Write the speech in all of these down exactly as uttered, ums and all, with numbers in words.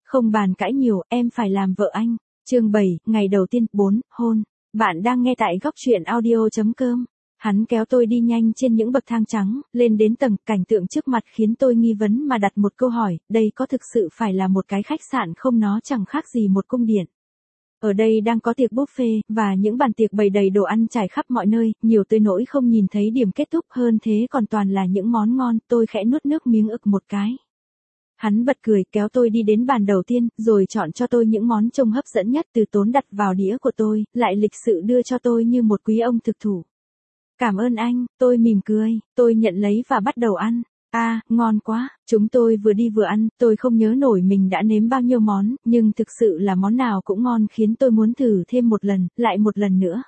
Không bàn cãi nhiều, em phải làm vợ anh. Chương bảy, ngày đầu tiên, bốn, hôn. Bạn đang nghe tại góc truyện audio chấm com. Hắn kéo tôi đi nhanh trên những bậc thang trắng, lên đến tầng, cảnh tượng trước mặt khiến tôi nghi vấn mà đặt một câu hỏi, đây có thực sự phải là một cái khách sạn không, nó chẳng khác gì một cung điện. Ở đây đang có tiệc buffet, và những bàn tiệc bày đầy đồ ăn trải khắp mọi nơi, nhiều tới nỗi không nhìn thấy điểm kết thúc, hơn thế còn toàn là những món ngon, tôi khẽ nuốt nước miếng ực một cái. Hắn bật cười kéo tôi đi đến bàn đầu tiên, rồi chọn cho tôi những món trông hấp dẫn nhất, từ tốn đặt vào đĩa của tôi, lại lịch sự đưa cho tôi như một quý ông thực thủ. Cảm ơn anh, tôi mỉm cười, tôi nhận lấy và bắt đầu ăn. À, ngon quá, chúng tôi vừa đi vừa ăn, tôi không nhớ nổi mình đã nếm bao nhiêu món, nhưng thực sự là món nào cũng ngon khiến tôi muốn thử thêm một lần, lại một lần nữa.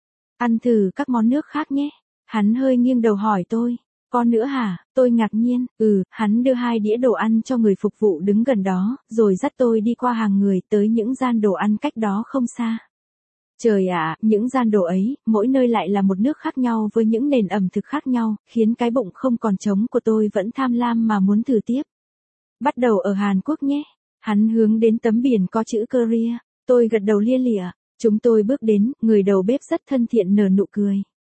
Ăn thử các món nước khác nhé. Hắn hơi nghiêng đầu hỏi tôi. Con nữa hả? Tôi ngạc nhiên, ừ, hắn đưa hai đĩa đồ ăn cho người phục vụ đứng gần đó, rồi dắt tôi đi qua hàng người tới những gian đồ ăn cách đó không xa. Trời ạ, những gian đồ ấy, mỗi nơi lại là một nước khác nhau với những nền ẩm thực khác nhau, khiến cái bụng không còn trống của tôi vẫn tham lam mà muốn thử tiếp. Bắt đầu ở Hàn Quốc nhé. Hắn hướng đến tấm biển có chữ Korea, tôi gật đầu lia lịa. Chúng tôi bước đến, người đầu bếp rất thân thiện nở nụ cười.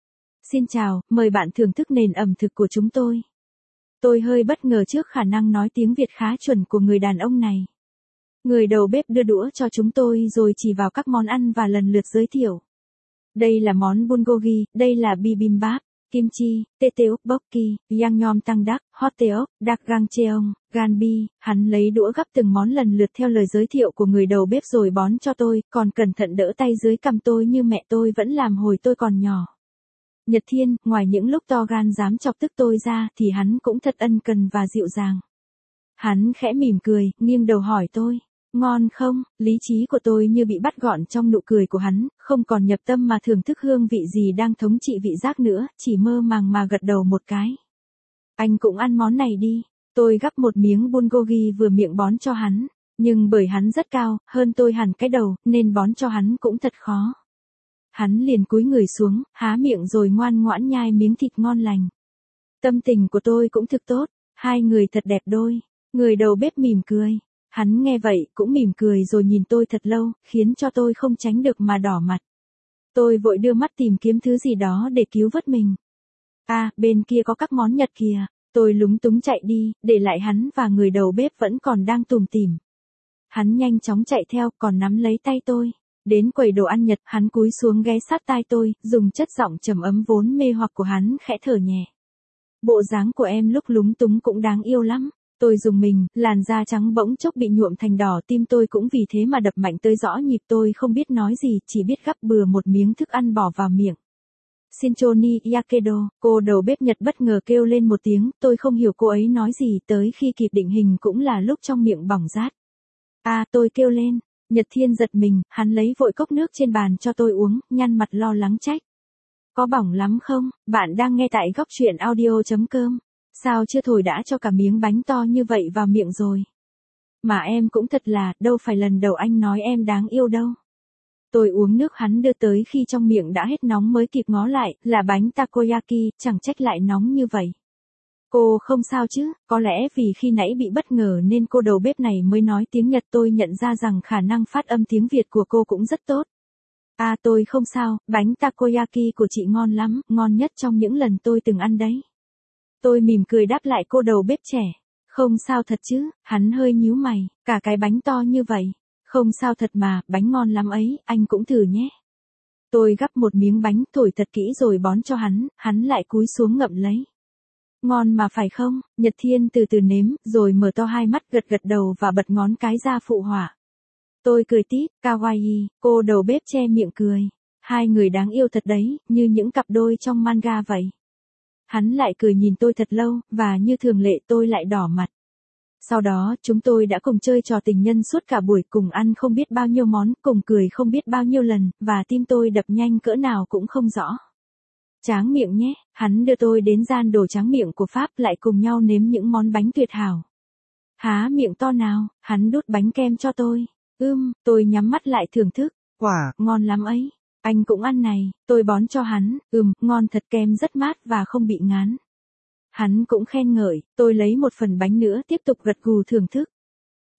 Xin chào, mời bạn thưởng thức nền ẩm thực của chúng tôi. Tôi hơi bất ngờ trước khả năng nói tiếng Việt khá chuẩn của người đàn ông này. Người đầu bếp đưa đũa cho chúng tôi rồi chỉ vào các món ăn và lần lượt giới thiệu. Đây là món bulgogi, đây là bibimbap, kimchi, tteokbokki, yangnyeom tang dak, hotteok, dak gangcheong, ganbi. Hắn lấy đũa gắp từng món lần lượt theo lời giới thiệu của người đầu bếp rồi bón cho tôi, còn cẩn thận đỡ tay dưới cằm tôi như mẹ tôi vẫn làm hồi tôi còn nhỏ. Nhật Thiên, ngoài những lúc to gan dám chọc tức tôi ra, thì hắn cũng thật ân cần và dịu dàng. Hắn khẽ mỉm cười, nghiêng đầu hỏi tôi, ngon không? Lý trí của tôi như bị bắt gọn trong nụ cười của hắn, không còn nhập tâm mà thưởng thức hương vị gì đang thống trị vị giác nữa, chỉ mơ màng mà gật đầu một cái. Anh cũng ăn món này đi. Tôi gắp một miếng bulgogi vừa miệng bón cho hắn, nhưng bởi hắn rất cao, hơn tôi hẳn cái đầu, nên bón cho hắn cũng thật khó. Hắn liền cúi người xuống, há miệng rồi ngoan ngoãn nhai miếng thịt ngon lành. Tâm tình của tôi cũng thực tốt, hai người thật đẹp đôi. Người đầu bếp mỉm cười. Hắn nghe vậy cũng mỉm cười rồi nhìn tôi thật lâu, khiến cho tôi không tránh được mà đỏ mặt. Tôi vội đưa mắt tìm kiếm thứ gì đó để cứu vớt mình. À, bên kia có các món Nhật kìa. Tôi lúng túng chạy đi, để lại hắn và người đầu bếp vẫn còn đang tủm tỉm. Hắn nhanh chóng chạy theo, còn nắm lấy tay tôi. Đến quầy đồ ăn Nhật, hắn cúi xuống ghé sát tai tôi, dùng chất giọng trầm ấm vốn mê hoặc của hắn khẽ thở nhẹ. Bộ dáng của em lúc lúng túng cũng đáng yêu lắm. Tôi rùng mình, làn da trắng bỗng chốc bị nhuộm thành đỏ, tim tôi cũng vì thế mà đập mạnh tới rõ nhịp. Tôi không biết nói gì, chỉ biết gắp bừa một miếng thức ăn bỏ vào miệng. Shinchoni Yakedo, cô đầu bếp Nhật bất ngờ kêu lên một tiếng, tôi không hiểu cô ấy nói gì, tới khi kịp định hình cũng là lúc trong miệng bỏng rát. À, tôi kêu lên. Nhật Thiên giật mình, hắn lấy vội cốc nước trên bàn cho tôi uống, nhăn mặt lo lắng trách. Có bỏng lắm không? Bạn đang nghe tại góc truyện audio chấm com. Sao chưa thổi đã cho cả miếng bánh to như vậy vào miệng rồi? Mà em cũng thật là, đâu phải lần đầu anh nói em đáng yêu đâu. Tôi uống nước hắn đưa tới khi trong miệng đã hết nóng mới kịp ngó lại, là bánh takoyaki, chẳng trách lại nóng như vậy. Cô không sao chứ, có lẽ vì khi nãy bị bất ngờ nên cô đầu bếp này mới nói tiếng Nhật. Tôi nhận ra rằng khả năng phát âm tiếng Việt của cô cũng rất tốt. À, tôi không sao, bánh takoyaki của chị ngon lắm, ngon nhất trong những lần tôi từng ăn đấy. Tôi mỉm cười đáp lại cô đầu bếp trẻ. Không sao thật chứ? Hắn hơi nhíu mày, cả cái bánh to như vậy. Không sao thật mà, bánh ngon lắm ấy, anh cũng thử nhé. Tôi gắp một miếng bánh, thổi thật kỹ rồi bón cho hắn, hắn lại cúi xuống ngậm lấy. Ngon mà phải không? Nhật Thiên từ từ nếm, rồi mở to hai mắt gật gật đầu và bật ngón cái ra phụ họa. Tôi cười tít, kawaii, cô đầu bếp che miệng cười. Hai người đáng yêu thật đấy, như những cặp đôi trong manga vậy. Hắn lại cười nhìn tôi thật lâu, và như thường lệ tôi lại đỏ mặt. Sau đó, chúng tôi đã cùng chơi trò tình nhân suốt cả buổi, cùng ăn không biết bao nhiêu món, cùng cười không biết bao nhiêu lần, và tim tôi đập nhanh cỡ nào cũng không rõ. Tráng miệng nhé, hắn đưa tôi đến gian đồ tráng miệng của Pháp, lại cùng nhau nếm những món bánh tuyệt hảo. Há miệng to nào, hắn đút bánh kem cho tôi. Ưm, tôi nhắm mắt lại thưởng thức. Quả, ngon lắm ấy. Anh cũng ăn này, tôi bón cho hắn, ừm, ngon thật, kem rất mát và không bị ngán. Hắn cũng khen ngợi, tôi lấy một phần bánh nữa tiếp tục gật gù thưởng thức.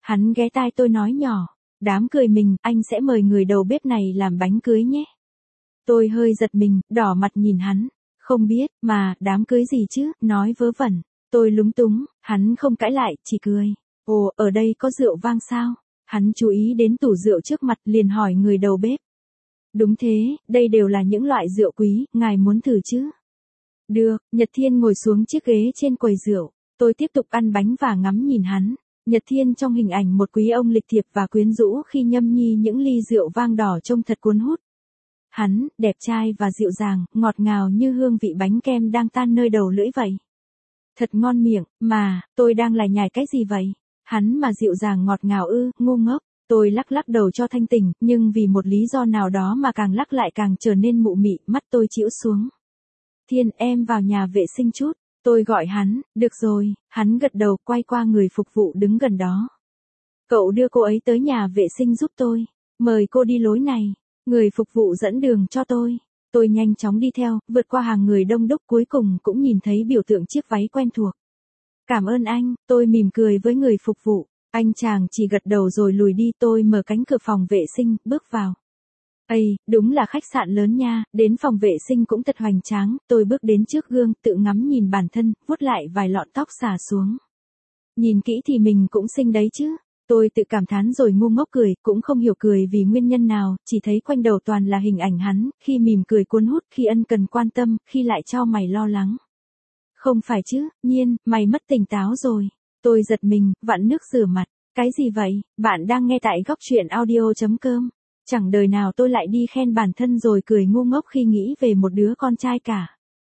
Hắn ghé tai tôi nói nhỏ. Đám cười mình, anh sẽ mời người đầu bếp này làm bánh cưới nhé. Tôi hơi giật mình, đỏ mặt nhìn hắn. Không biết, mà, đám cưới gì chứ, nói vớ vẩn. Tôi lúng túng, hắn không cãi lại, chỉ cười. Ồ, ở đây có rượu vang sao? Hắn chú ý đến tủ rượu trước mặt liền hỏi người đầu bếp. Đúng thế, đây đều là những loại rượu quý, ngài muốn thử chứ? Được, Nhật Thiên ngồi xuống chiếc ghế trên quầy rượu. Tôi tiếp tục ăn bánh và ngắm nhìn hắn. Nhật Thiên trong hình ảnh một quý ông lịch thiệp và quyến rũ khi nhâm nhi những ly rượu vang đỏ trông thật cuốn hút. Hắn, đẹp trai và dịu dàng, ngọt ngào như hương vị bánh kem đang tan nơi đầu lưỡi vậy. Thật ngon miệng, mà, tôi đang lải nhải cái gì vậy? Hắn mà dịu dàng ngọt ngào ư, ngu ngốc. Tôi lắc lắc đầu cho thanh tỉnh, nhưng vì một lý do nào đó mà càng lắc lại càng trở nên mụ mị, mắt tôi chĩu xuống. Thiên, em vào nhà vệ sinh chút. Tôi gọi hắn, được rồi, hắn gật đầu quay qua người phục vụ đứng gần đó. Cậu đưa cô ấy tới nhà vệ sinh giúp tôi. Mời cô đi lối này. Người phục vụ dẫn đường cho tôi. Tôi nhanh chóng đi theo, vượt qua hàng người đông đúc cuối cùng cũng nhìn thấy biểu tượng chiếc váy quen thuộc. Cảm ơn anh, tôi mỉm cười với người phục vụ. Anh chàng chỉ gật đầu rồi lùi đi. Tôi mở cánh cửa phòng vệ sinh, bước vào. Ây, đúng là khách sạn lớn nha, đến phòng vệ sinh cũng thật hoành tráng. Tôi bước đến trước gương, tự ngắm nhìn bản thân, vuốt lại vài lọn tóc xả xuống. Nhìn kỹ thì mình cũng xinh đấy chứ. Tôi tự cảm thán rồi ngu ngốc cười, cũng không hiểu cười vì nguyên nhân nào, chỉ thấy quanh đầu toàn là hình ảnh hắn, khi mỉm cười cuốn hút, khi ân cần quan tâm, khi lại chau mày lo lắng. Không phải chứ, Nhiên, mày mất tỉnh táo rồi. Tôi giật mình, vặn nước rửa mặt. Cái gì vậy? Bạn đang nghe tại góc truyện audio chấm com. Chẳng đời nào tôi lại đi khen bản thân rồi cười ngu ngốc khi nghĩ về một đứa con trai cả.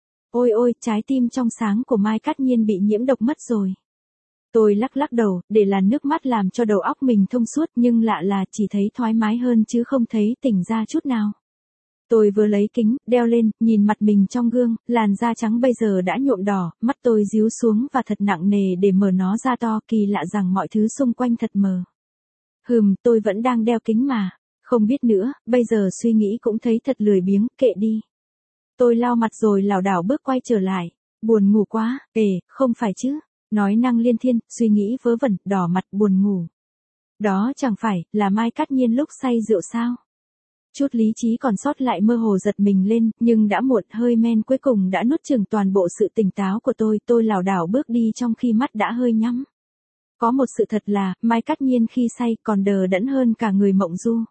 Ôi ôi, trái tim trong sáng của Mai Cát Nhiên bị nhiễm độc mất rồi. Tôi lắc lắc đầu, để làn nước mắt làm cho đầu óc mình thông suốt, nhưng lạ là chỉ thấy thoải mái hơn chứ không thấy tỉnh ra chút nào. Tôi vừa lấy kính, đeo lên, nhìn mặt mình trong gương, làn da trắng bây giờ đã nhuộm đỏ, mắt tôi díu xuống và thật nặng nề để mở nó ra to, kỳ lạ rằng mọi thứ xung quanh thật mờ. Hừm, tôi vẫn đang đeo kính mà. Không biết nữa, bây giờ suy nghĩ cũng thấy thật lười biếng, kệ đi. Tôi lau mặt rồi lảo đảo bước quay trở lại. Buồn ngủ quá, ề, không phải chứ. Nói năng liên thiên, suy nghĩ vớ vẩn, đỏ mặt, buồn ngủ. Đó chẳng phải là Mai Cát Nhiên lúc say rượu sao? Chút lý trí còn sót lại mơ hồ giật mình lên, nhưng đã muộn, hơi men cuối cùng đã nuốt chửng toàn bộ sự tỉnh táo của tôi. Tôi lảo đảo bước đi trong khi mắt đã hơi nhắm. Có một sự thật là, Mai Cát Nhiên khi say còn đờ đẫn hơn cả người mộng du.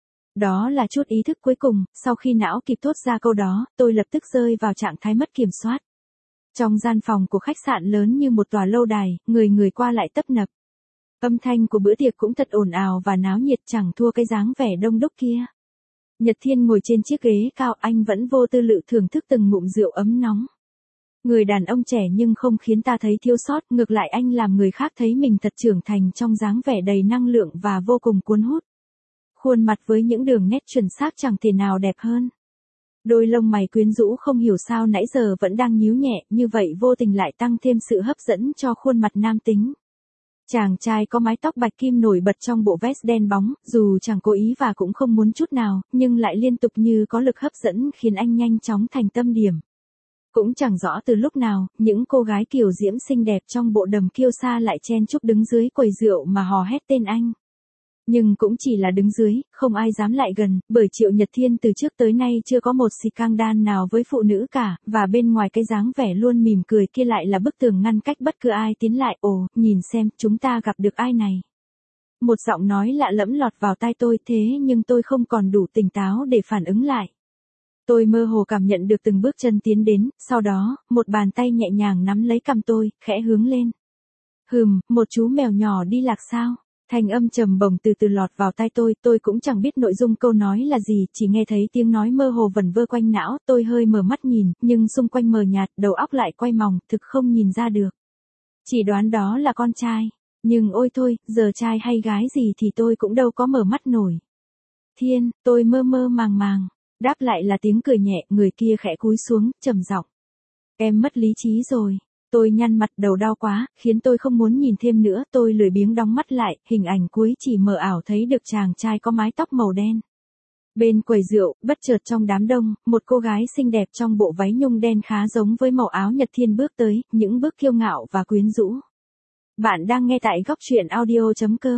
Đó là chút ý thức cuối cùng, sau khi não kịp thốt ra câu đó, tôi lập tức rơi vào trạng thái mất kiểm soát. Trong gian phòng của khách sạn lớn như một tòa lâu đài, người người qua lại tấp nập. Âm thanh của bữa tiệc cũng thật ồn ào và náo nhiệt, chẳng thua cái dáng vẻ đông đúc kia. Nhật Thiên ngồi trên chiếc ghế cao, anh vẫn vô tư lự thưởng thức từng ngụm rượu ấm nóng. Người đàn ông trẻ nhưng không khiến ta thấy thiếu sót, ngược lại anh làm người khác thấy mình thật trưởng thành trong dáng vẻ đầy năng lượng và vô cùng cuốn hút. Khuôn mặt với những đường nét chuẩn xác chẳng thể nào đẹp hơn. Đôi lông mày quyến rũ không hiểu sao nãy giờ vẫn đang nhíu nhẹ, như vậy vô tình lại tăng thêm sự hấp dẫn cho khuôn mặt nam tính. Chàng trai có mái tóc bạch kim nổi bật trong bộ vest đen bóng, dù chẳng cố ý và cũng không muốn chút nào, nhưng lại liên tục như có lực hấp dẫn khiến anh nhanh chóng thành tâm điểm. Cũng chẳng rõ từ lúc nào, những cô gái kiều diễm xinh đẹp trong bộ đầm kiêu sa lại chen chúc đứng dưới quầy rượu mà hò hét tên anh. Nhưng cũng chỉ là đứng dưới, không ai dám lại gần, bởi Triệu Nhật Thiên từ trước tới nay chưa có một scandal nào với phụ nữ cả, và bên ngoài cái dáng vẻ luôn mỉm cười kia lại là bức tường ngăn cách bất cứ ai tiến lại. Ồ, nhìn xem, chúng ta gặp được ai này? Một giọng nói lạ lẫm lọt vào tai tôi, thế nhưng tôi không còn đủ tỉnh táo để phản ứng lại. Tôi mơ hồ cảm nhận được từng bước chân tiến đến, sau đó, một bàn tay nhẹ nhàng nắm lấy cằm tôi, khẽ hướng lên. Hừm, một chú mèo nhỏ đi lạc sao? Thanh âm trầm bổng từ từ lọt vào tai tôi, tôi cũng chẳng biết nội dung câu nói là gì, chỉ nghe thấy tiếng nói mơ hồ vẩn vơ quanh não, tôi hơi mở mắt nhìn, nhưng xung quanh mờ nhạt, đầu óc lại quay mòng, thực không nhìn ra được. Chỉ đoán đó là con trai, nhưng ôi thôi, giờ trai hay gái gì thì tôi cũng đâu có mở mắt nổi. Thiên, tôi mơ mơ màng màng, đáp lại là tiếng cười nhẹ, người kia khẽ cúi xuống, trầm giọng. Em mất lý trí rồi. Tôi nhăn mặt, đầu đau quá, khiến tôi không muốn nhìn thêm nữa, tôi lười biếng đóng mắt lại, hình ảnh cuối chỉ mờ ảo thấy được chàng trai có mái tóc màu đen. Bên quầy rượu, bất chợt trong đám đông, một cô gái xinh đẹp trong bộ váy nhung đen khá giống với màu áo Nhật Thiên bước tới, những bước kiêu ngạo và quyến rũ. Bạn đang nghe tại góc truyện audio chấm com.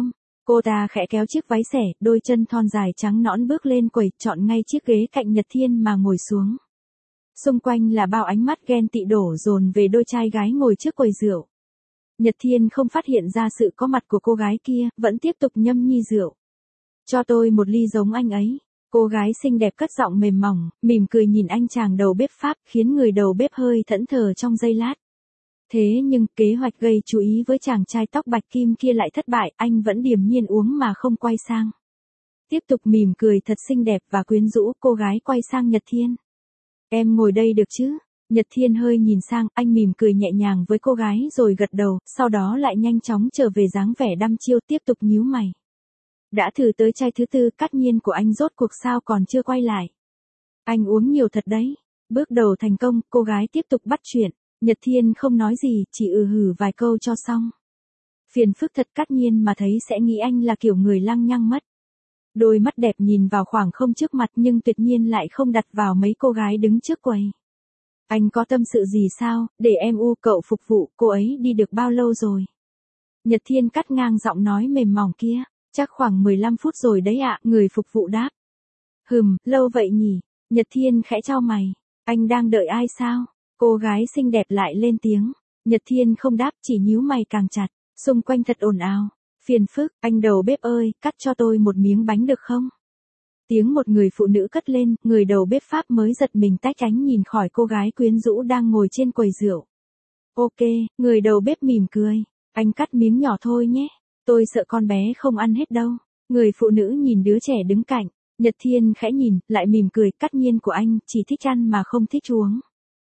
Cô ta khẽ kéo chiếc váy xẻ, đôi chân thon dài trắng nõn bước lên quầy, chọn ngay chiếc ghế cạnh Nhật Thiên mà ngồi xuống. Xung quanh là bao ánh mắt ghen tị đổ dồn về đôi trai gái ngồi trước quầy rượu. Nhật Thiên không phát hiện ra sự có mặt của cô gái kia, vẫn tiếp tục nhâm nhi rượu. Cho tôi một ly giống anh ấy. Cô gái xinh đẹp cất giọng mềm mỏng, mỉm cười nhìn anh chàng đầu bếp Pháp, khiến người đầu bếp hơi thẫn thờ trong giây lát. Thế nhưng kế hoạch gây chú ý với chàng trai tóc bạch kim kia lại thất bại, anh vẫn điềm nhiên uống mà không quay sang. Tiếp tục mỉm cười thật xinh đẹp và quyến rũ, cô gái quay sang Nhật Thiên. Em ngồi đây được chứ? Nhật Thiên hơi nhìn sang, anh mỉm cười nhẹ nhàng với cô gái rồi gật đầu, sau đó lại nhanh chóng trở về dáng vẻ đăm chiêu tiếp tục nhíu mày. Đã thử tới chai thứ tư, Cát Nhiên của anh rốt cuộc sao còn chưa quay lại. Anh uống nhiều thật đấy. Bước đầu thành công, cô gái tiếp tục bắt chuyện. Nhật Thiên không nói gì, chỉ ừ hử vài câu cho xong. Phiền phức thật, Cát Nhiên mà thấy sẽ nghĩ anh là kiểu người lăng nhăng mất. Đôi mắt đẹp nhìn vào khoảng không trước mặt nhưng tuyệt nhiên lại không đặt vào mấy cô gái đứng trước quầy. Anh có tâm sự gì sao, để em u cậu phục vụ, cô ấy đi được bao lâu rồi? Nhật Thiên cắt ngang giọng nói mềm mỏng kia, chắc khoảng mười lăm phút rồi đấy ạ, người phục vụ đáp. Hừm, lâu vậy nhỉ? Nhật Thiên khẽ chau mày, anh đang đợi ai sao? Cô gái xinh đẹp lại lên tiếng. Nhật Thiên không đáp, chỉ nhíu mày càng chặt, xung quanh thật ồn ào. Phiền phức, anh đầu bếp ơi, cắt cho tôi một miếng bánh được không? Tiếng một người phụ nữ cất lên, người đầu bếp Pháp mới giật mình tách ánh nhìn khỏi cô gái quyến rũ đang ngồi trên quầy rượu. Ok, người đầu bếp mỉm cười, anh cắt miếng nhỏ thôi nhé, tôi sợ con bé không ăn hết đâu. Người phụ nữ nhìn đứa trẻ đứng cạnh, Nhật Thiên khẽ nhìn, lại mỉm cười, Cát Nhiên của anh chỉ thích ăn mà không thích uống.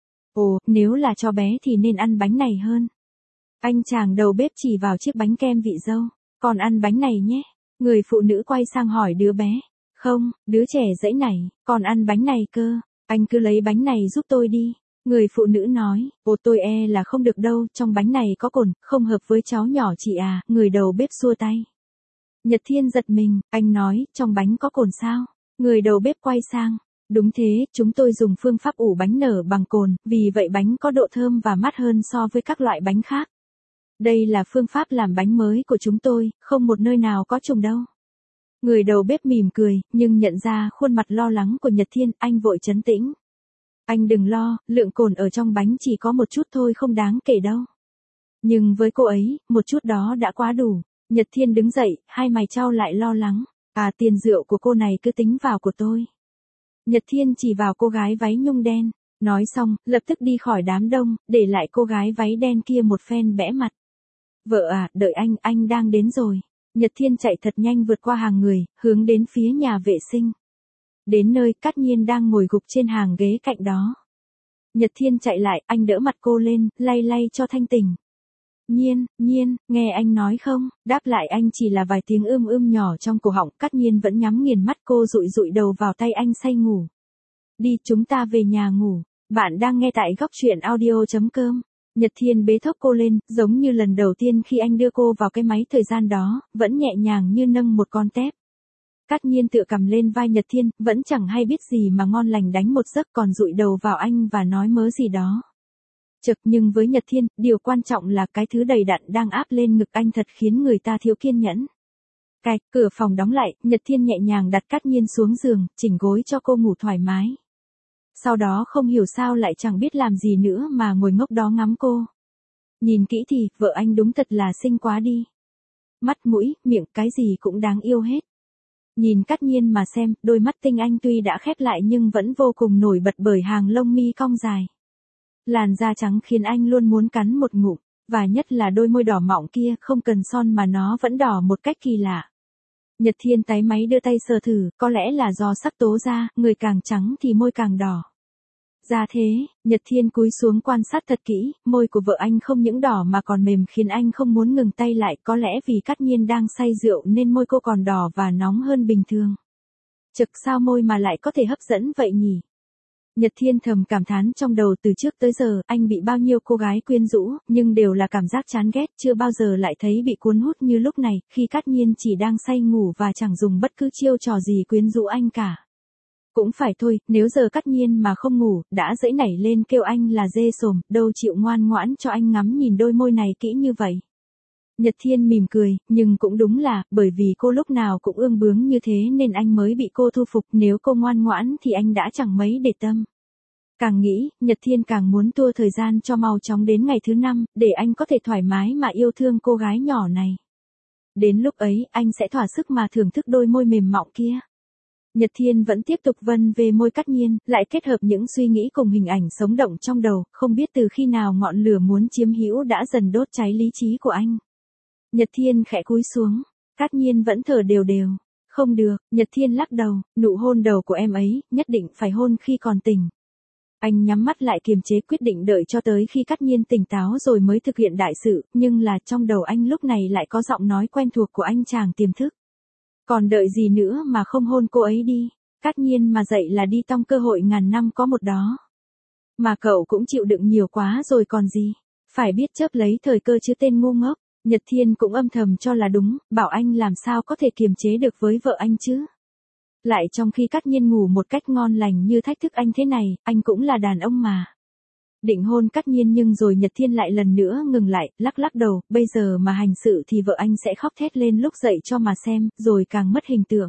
Ồ, nếu là cho bé thì nên ăn bánh này hơn. Anh chàng đầu bếp chỉ vào chiếc bánh kem vị dâu, còn ăn bánh này nhé. Người phụ nữ quay sang hỏi đứa bé. Không, đứa trẻ dãy nảy, còn ăn bánh này cơ, anh cứ lấy bánh này giúp tôi đi. Người phụ nữ nói, ồ tôi e là không được đâu, trong bánh này có cồn, không hợp với cháu nhỏ chị à, người đầu bếp xua tay. Nhật Thiên giật mình, anh nói, trong bánh có cồn sao? Người đầu bếp quay sang, đúng thế, chúng tôi dùng phương pháp ủ bánh nở bằng cồn, vì vậy bánh có độ thơm và mát hơn so với các loại bánh khác. Đây là phương pháp làm bánh mới của chúng tôi, không một nơi nào có trùng đâu. Người đầu bếp mỉm cười, nhưng nhận ra khuôn mặt lo lắng của Nhật Thiên, anh vội trấn tĩnh. Anh đừng lo, lượng cồn ở trong bánh chỉ có một chút thôi, không đáng kể đâu. Nhưng với cô ấy, một chút đó đã quá đủ. Nhật Thiên đứng dậy, hai mày chau lại lo lắng. À, tiền rượu của cô này cứ tính vào của tôi. Nhật Thiên chỉ vào cô gái váy nhung đen. Nói xong, lập tức đi khỏi đám đông, để lại cô gái váy đen kia một phen bẽ mặt. Vợ à, đợi anh, anh đang đến rồi. Nhật Thiên chạy thật nhanh vượt qua hàng người, hướng đến phía nhà vệ sinh. Đến nơi, Cát Nhiên đang ngồi gục trên hàng ghế cạnh đó. Nhật Thiên chạy lại, anh đỡ mặt cô lên, lay lay cho thanh tỉnh. Nhiên, Nhiên, nghe anh nói không? Đáp lại anh chỉ là vài tiếng ưm ưm nhỏ trong cổ họng. Cát Nhiên vẫn nhắm nghiền mắt, cô dụi dụi đầu vào tay anh say ngủ. Đi, chúng ta về nhà ngủ. Bạn đang nghe tại góc truyện audio chấm com. Nhật Thiên bế thốc cô lên, giống như lần đầu tiên khi anh đưa cô vào cái máy thời gian đó, vẫn nhẹ nhàng như nâng một con tép. Cát Nhiên tựa cầm lên vai Nhật Thiên, vẫn chẳng hay biết gì mà ngon lành đánh một giấc, còn dụi đầu vào anh và nói mớ gì đó. Chực, nhưng với Nhật Thiên, điều quan trọng là cái thứ đầy đặn đang áp lên ngực anh thật khiến người ta thiếu kiên nhẫn. Cạch, cửa phòng đóng lại, Nhật Thiên nhẹ nhàng đặt Cát Nhiên xuống giường, chỉnh gối cho cô ngủ thoải mái. Sau đó không hiểu sao lại chẳng biết làm gì nữa mà ngồi ngốc đó ngắm cô. Nhìn kỹ thì, vợ anh đúng thật là xinh quá đi. Mắt mũi, miệng, cái gì cũng đáng yêu hết. Nhìn Cát Nhiên mà xem, đôi mắt tinh anh tuy đã khép lại nhưng vẫn vô cùng nổi bật bởi hàng lông mi cong dài. Làn da trắng khiến anh luôn muốn cắn một ngụm, và nhất là đôi môi đỏ mọng kia, không cần son mà nó vẫn đỏ một cách kỳ lạ. Nhật Thiên táy máy đưa tay sờ thử, có lẽ là do sắc tố da, người càng trắng thì môi càng đỏ. Ra thế, Nhật Thiên cúi xuống quan sát thật kỹ, môi của vợ anh không những đỏ mà còn mềm khiến anh không muốn ngừng tay lại, có lẽ vì Cát Nhiên đang say rượu nên môi cô còn đỏ và nóng hơn bình thường. Chực, sao môi mà lại có thể hấp dẫn vậy nhỉ? Nhật Thiên thầm cảm thán trong đầu, từ trước tới giờ, anh bị bao nhiêu cô gái quyến rũ, nhưng đều là cảm giác chán ghét, chưa bao giờ lại thấy bị cuốn hút như lúc này, khi Cát Nhiên chỉ đang say ngủ và chẳng dùng bất cứ chiêu trò gì quyến rũ anh cả. Cũng phải thôi, nếu giờ Cát Nhiên mà không ngủ, đã dẫy nảy lên kêu anh là dê sồm, đâu chịu ngoan ngoãn cho anh ngắm nhìn đôi môi này kỹ như vậy. Nhật Thiên mỉm cười, nhưng cũng đúng là, bởi vì cô lúc nào cũng ương bướng như thế nên anh mới bị cô thu phục, nếu cô ngoan ngoãn thì anh đã chẳng mấy để tâm. Càng nghĩ, Nhật Thiên càng muốn tua thời gian cho mau chóng đến ngày thứ năm, để anh có thể thoải mái mà yêu thương cô gái nhỏ này. Đến lúc ấy, anh sẽ thỏa sức mà thưởng thức đôi môi mềm mọng kia. Nhật Thiên vẫn tiếp tục vân về môi Cát Nhiên, lại kết hợp những suy nghĩ cùng hình ảnh sống động trong đầu, không biết từ khi nào ngọn lửa muốn chiếm hữu đã dần đốt cháy lý trí của anh. Nhật Thiên khẽ cúi xuống, Cát Nhiên vẫn thở đều đều. Không được, Nhật Thiên lắc đầu, nụ hôn đầu của em ấy, nhất định phải hôn khi còn tỉnh. Anh nhắm mắt lại kiềm chế quyết định đợi cho tới khi Cát Nhiên tỉnh táo rồi mới thực hiện đại sự, nhưng là trong đầu anh lúc này lại có giọng nói quen thuộc của anh chàng tiềm thức. Còn đợi gì nữa mà không hôn cô ấy đi, Cát Nhiên mà dậy là đi tong cơ hội ngàn năm có một đó. Mà cậu cũng chịu đựng nhiều quá rồi còn gì, phải biết chớp lấy thời cơ chứ tên ngu ngốc. Nhật Thiên cũng âm thầm cho là đúng, bảo anh làm sao có thể kiềm chế được với vợ anh chứ. Lại trong khi Cát Nhiên ngủ một cách ngon lành như thách thức anh thế này, anh cũng là đàn ông mà. Định hôn Cát Nhiên nhưng rồi Nhật Thiên lại lần nữa ngừng lại, lắc lắc đầu, bây giờ mà hành sự thì vợ anh sẽ khóc thét lên lúc dậy cho mà xem, rồi càng mất hình tượng.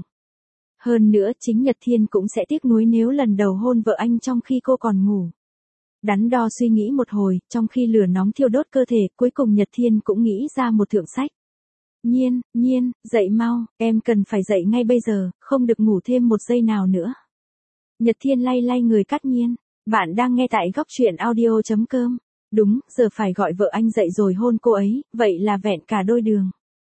Hơn nữa chính Nhật Thiên cũng sẽ tiếc nuối nếu lần đầu hôn vợ anh trong khi cô còn ngủ. Đắn đo suy nghĩ một hồi, trong khi lửa nóng thiêu đốt cơ thể, cuối cùng Nhật Thiên cũng nghĩ ra một thượng sách. Nhiên, Nhiên, dậy mau, em cần phải dậy ngay bây giờ, không được ngủ thêm một giây nào nữa. Nhật Thiên lay lay người Cát Nhiên. Bạn đang nghe tại góc truyện audio chấm com. Đúng, giờ phải gọi vợ anh dậy rồi hôn cô ấy, vậy là vẹn cả đôi đường.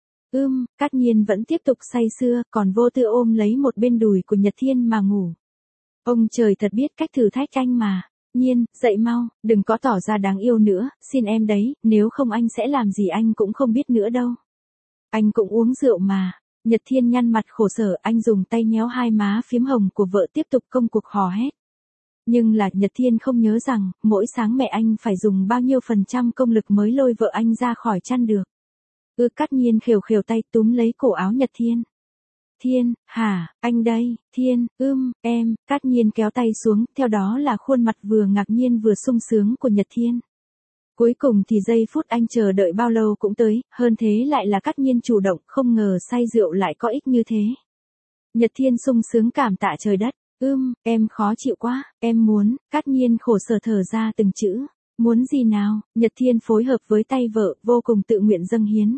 Ưm, Cát Nhiên vẫn tiếp tục say sưa, còn vô tư ôm lấy một bên đùi của Nhật Thiên mà ngủ. Ông trời thật biết cách thử thách anh mà. Nhiên, dậy mau, đừng có tỏ ra đáng yêu nữa, xin em đấy, nếu không anh sẽ làm gì anh cũng không biết nữa đâu. Anh cũng uống rượu mà. Nhật Thiên nhăn mặt khổ sở, anh dùng tay nhéo hai má phím hồng của vợ tiếp tục công cuộc hò hét. Nhưng là Nhật Thiên không nhớ rằng, mỗi sáng mẹ anh phải dùng bao nhiêu phần trăm công lực mới lôi vợ anh ra khỏi chăn được. Ư Cát Nhiên khều khều tay túm lấy cổ áo Nhật Thiên. Thiên, hả, anh đây, Thiên, ưm, em, Cát Nhiên kéo tay xuống, theo đó là khuôn mặt vừa ngạc nhiên vừa sung sướng của Nhật Thiên. Cuối cùng thì giây phút anh chờ đợi bao lâu cũng tới, hơn thế lại là Cát Nhiên chủ động, không ngờ say rượu lại có ích như thế. Nhật Thiên sung sướng cảm tạ trời đất. Ưm, em khó chịu quá, em muốn, Cát Nhiên khổ sở thở ra từng chữ. Muốn gì nào, Nhật Thiên phối hợp với tay vợ, vô cùng tự nguyện dâng hiến.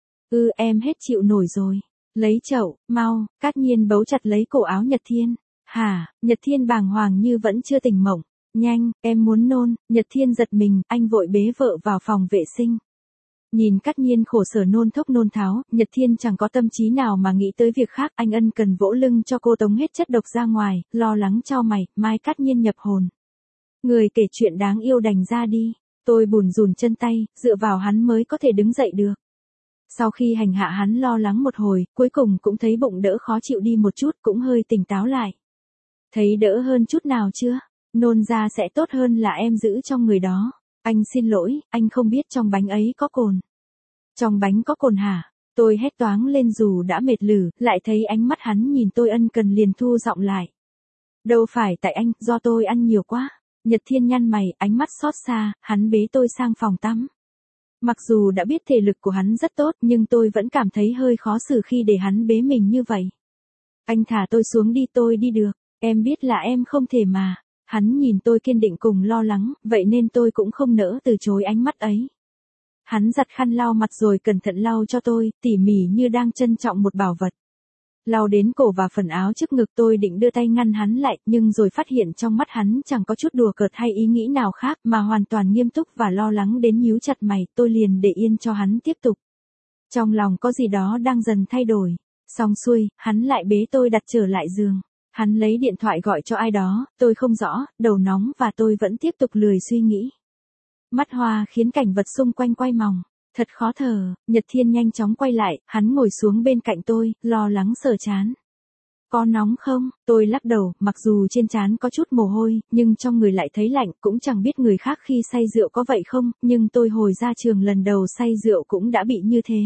Ư em hết chịu nổi rồi. Lấy chậu, mau, Cát Nhiên bấu chặt lấy cổ áo Nhật Thiên. Hả, Nhật Thiên bàng hoàng như vẫn chưa tỉnh mộng. Nhanh, em muốn nôn, Nhật Thiên giật mình, anh vội bế vợ vào phòng vệ sinh. Nhìn Cát Nhiên khổ sở nôn thốc nôn tháo, Nhật Thiên chẳng có tâm trí nào mà nghĩ tới việc khác, anh ân cần vỗ lưng cho cô tống hết chất độc ra ngoài, lo lắng cho mày, mai Cát Nhiên nhập hồn. Người kể chuyện đáng yêu đành ra đi, tôi bùn rùn chân tay, dựa vào hắn mới có thể đứng dậy được. Sau khi hành hạ hắn lo lắng một hồi, cuối cùng cũng thấy bụng đỡ khó chịu đi một chút, cũng hơi tỉnh táo lại. Thấy đỡ hơn chút nào chưa? Nôn ra sẽ tốt hơn là em giữ trong người đó. Anh xin lỗi, anh không biết trong bánh ấy có cồn. Trong bánh có cồn hả? Tôi hét toáng lên dù đã mệt lử, lại thấy ánh mắt hắn nhìn tôi ân cần liền thu giọng lại. Đâu phải tại anh, do tôi ăn nhiều quá. Nhật Thiên nhăn mày, ánh mắt xót xa, hắn bế tôi sang phòng tắm. Mặc dù đã biết thể lực của hắn rất tốt nhưng tôi vẫn cảm thấy hơi khó xử khi để hắn bế mình như vậy. Anh thả tôi xuống đi, tôi đi được, em biết là em không thể mà. Hắn nhìn tôi kiên định cùng lo lắng, vậy nên tôi cũng không nỡ từ chối ánh mắt ấy. Hắn giặt khăn lau mặt rồi cẩn thận lau cho tôi, tỉ mỉ như đang trân trọng một bảo vật. Lau đến cổ và phần áo trước ngực, tôi định đưa tay ngăn hắn lại, nhưng rồi phát hiện trong mắt hắn chẳng có chút đùa cợt hay ý nghĩ nào khác mà hoàn toàn nghiêm túc và lo lắng đến nhíu chặt mày, tôi liền để yên cho hắn tiếp tục. Trong lòng có gì đó đang dần thay đổi. Xong xuôi, hắn lại bế tôi đặt trở lại giường. Hắn lấy điện thoại gọi cho ai đó, tôi không rõ, đầu nóng và tôi vẫn tiếp tục lười suy nghĩ. Mắt hoa khiến cảnh vật xung quanh quay mòng. Thật khó thở, Nhật Thiên nhanh chóng quay lại, hắn ngồi xuống bên cạnh tôi, lo lắng sờ trán. Có nóng không? Tôi lắc đầu, mặc dù trên trán có chút mồ hôi, nhưng trong người lại thấy lạnh, cũng chẳng biết người khác khi say rượu có vậy không, nhưng tôi hồi ra trường lần đầu say rượu cũng đã bị như thế.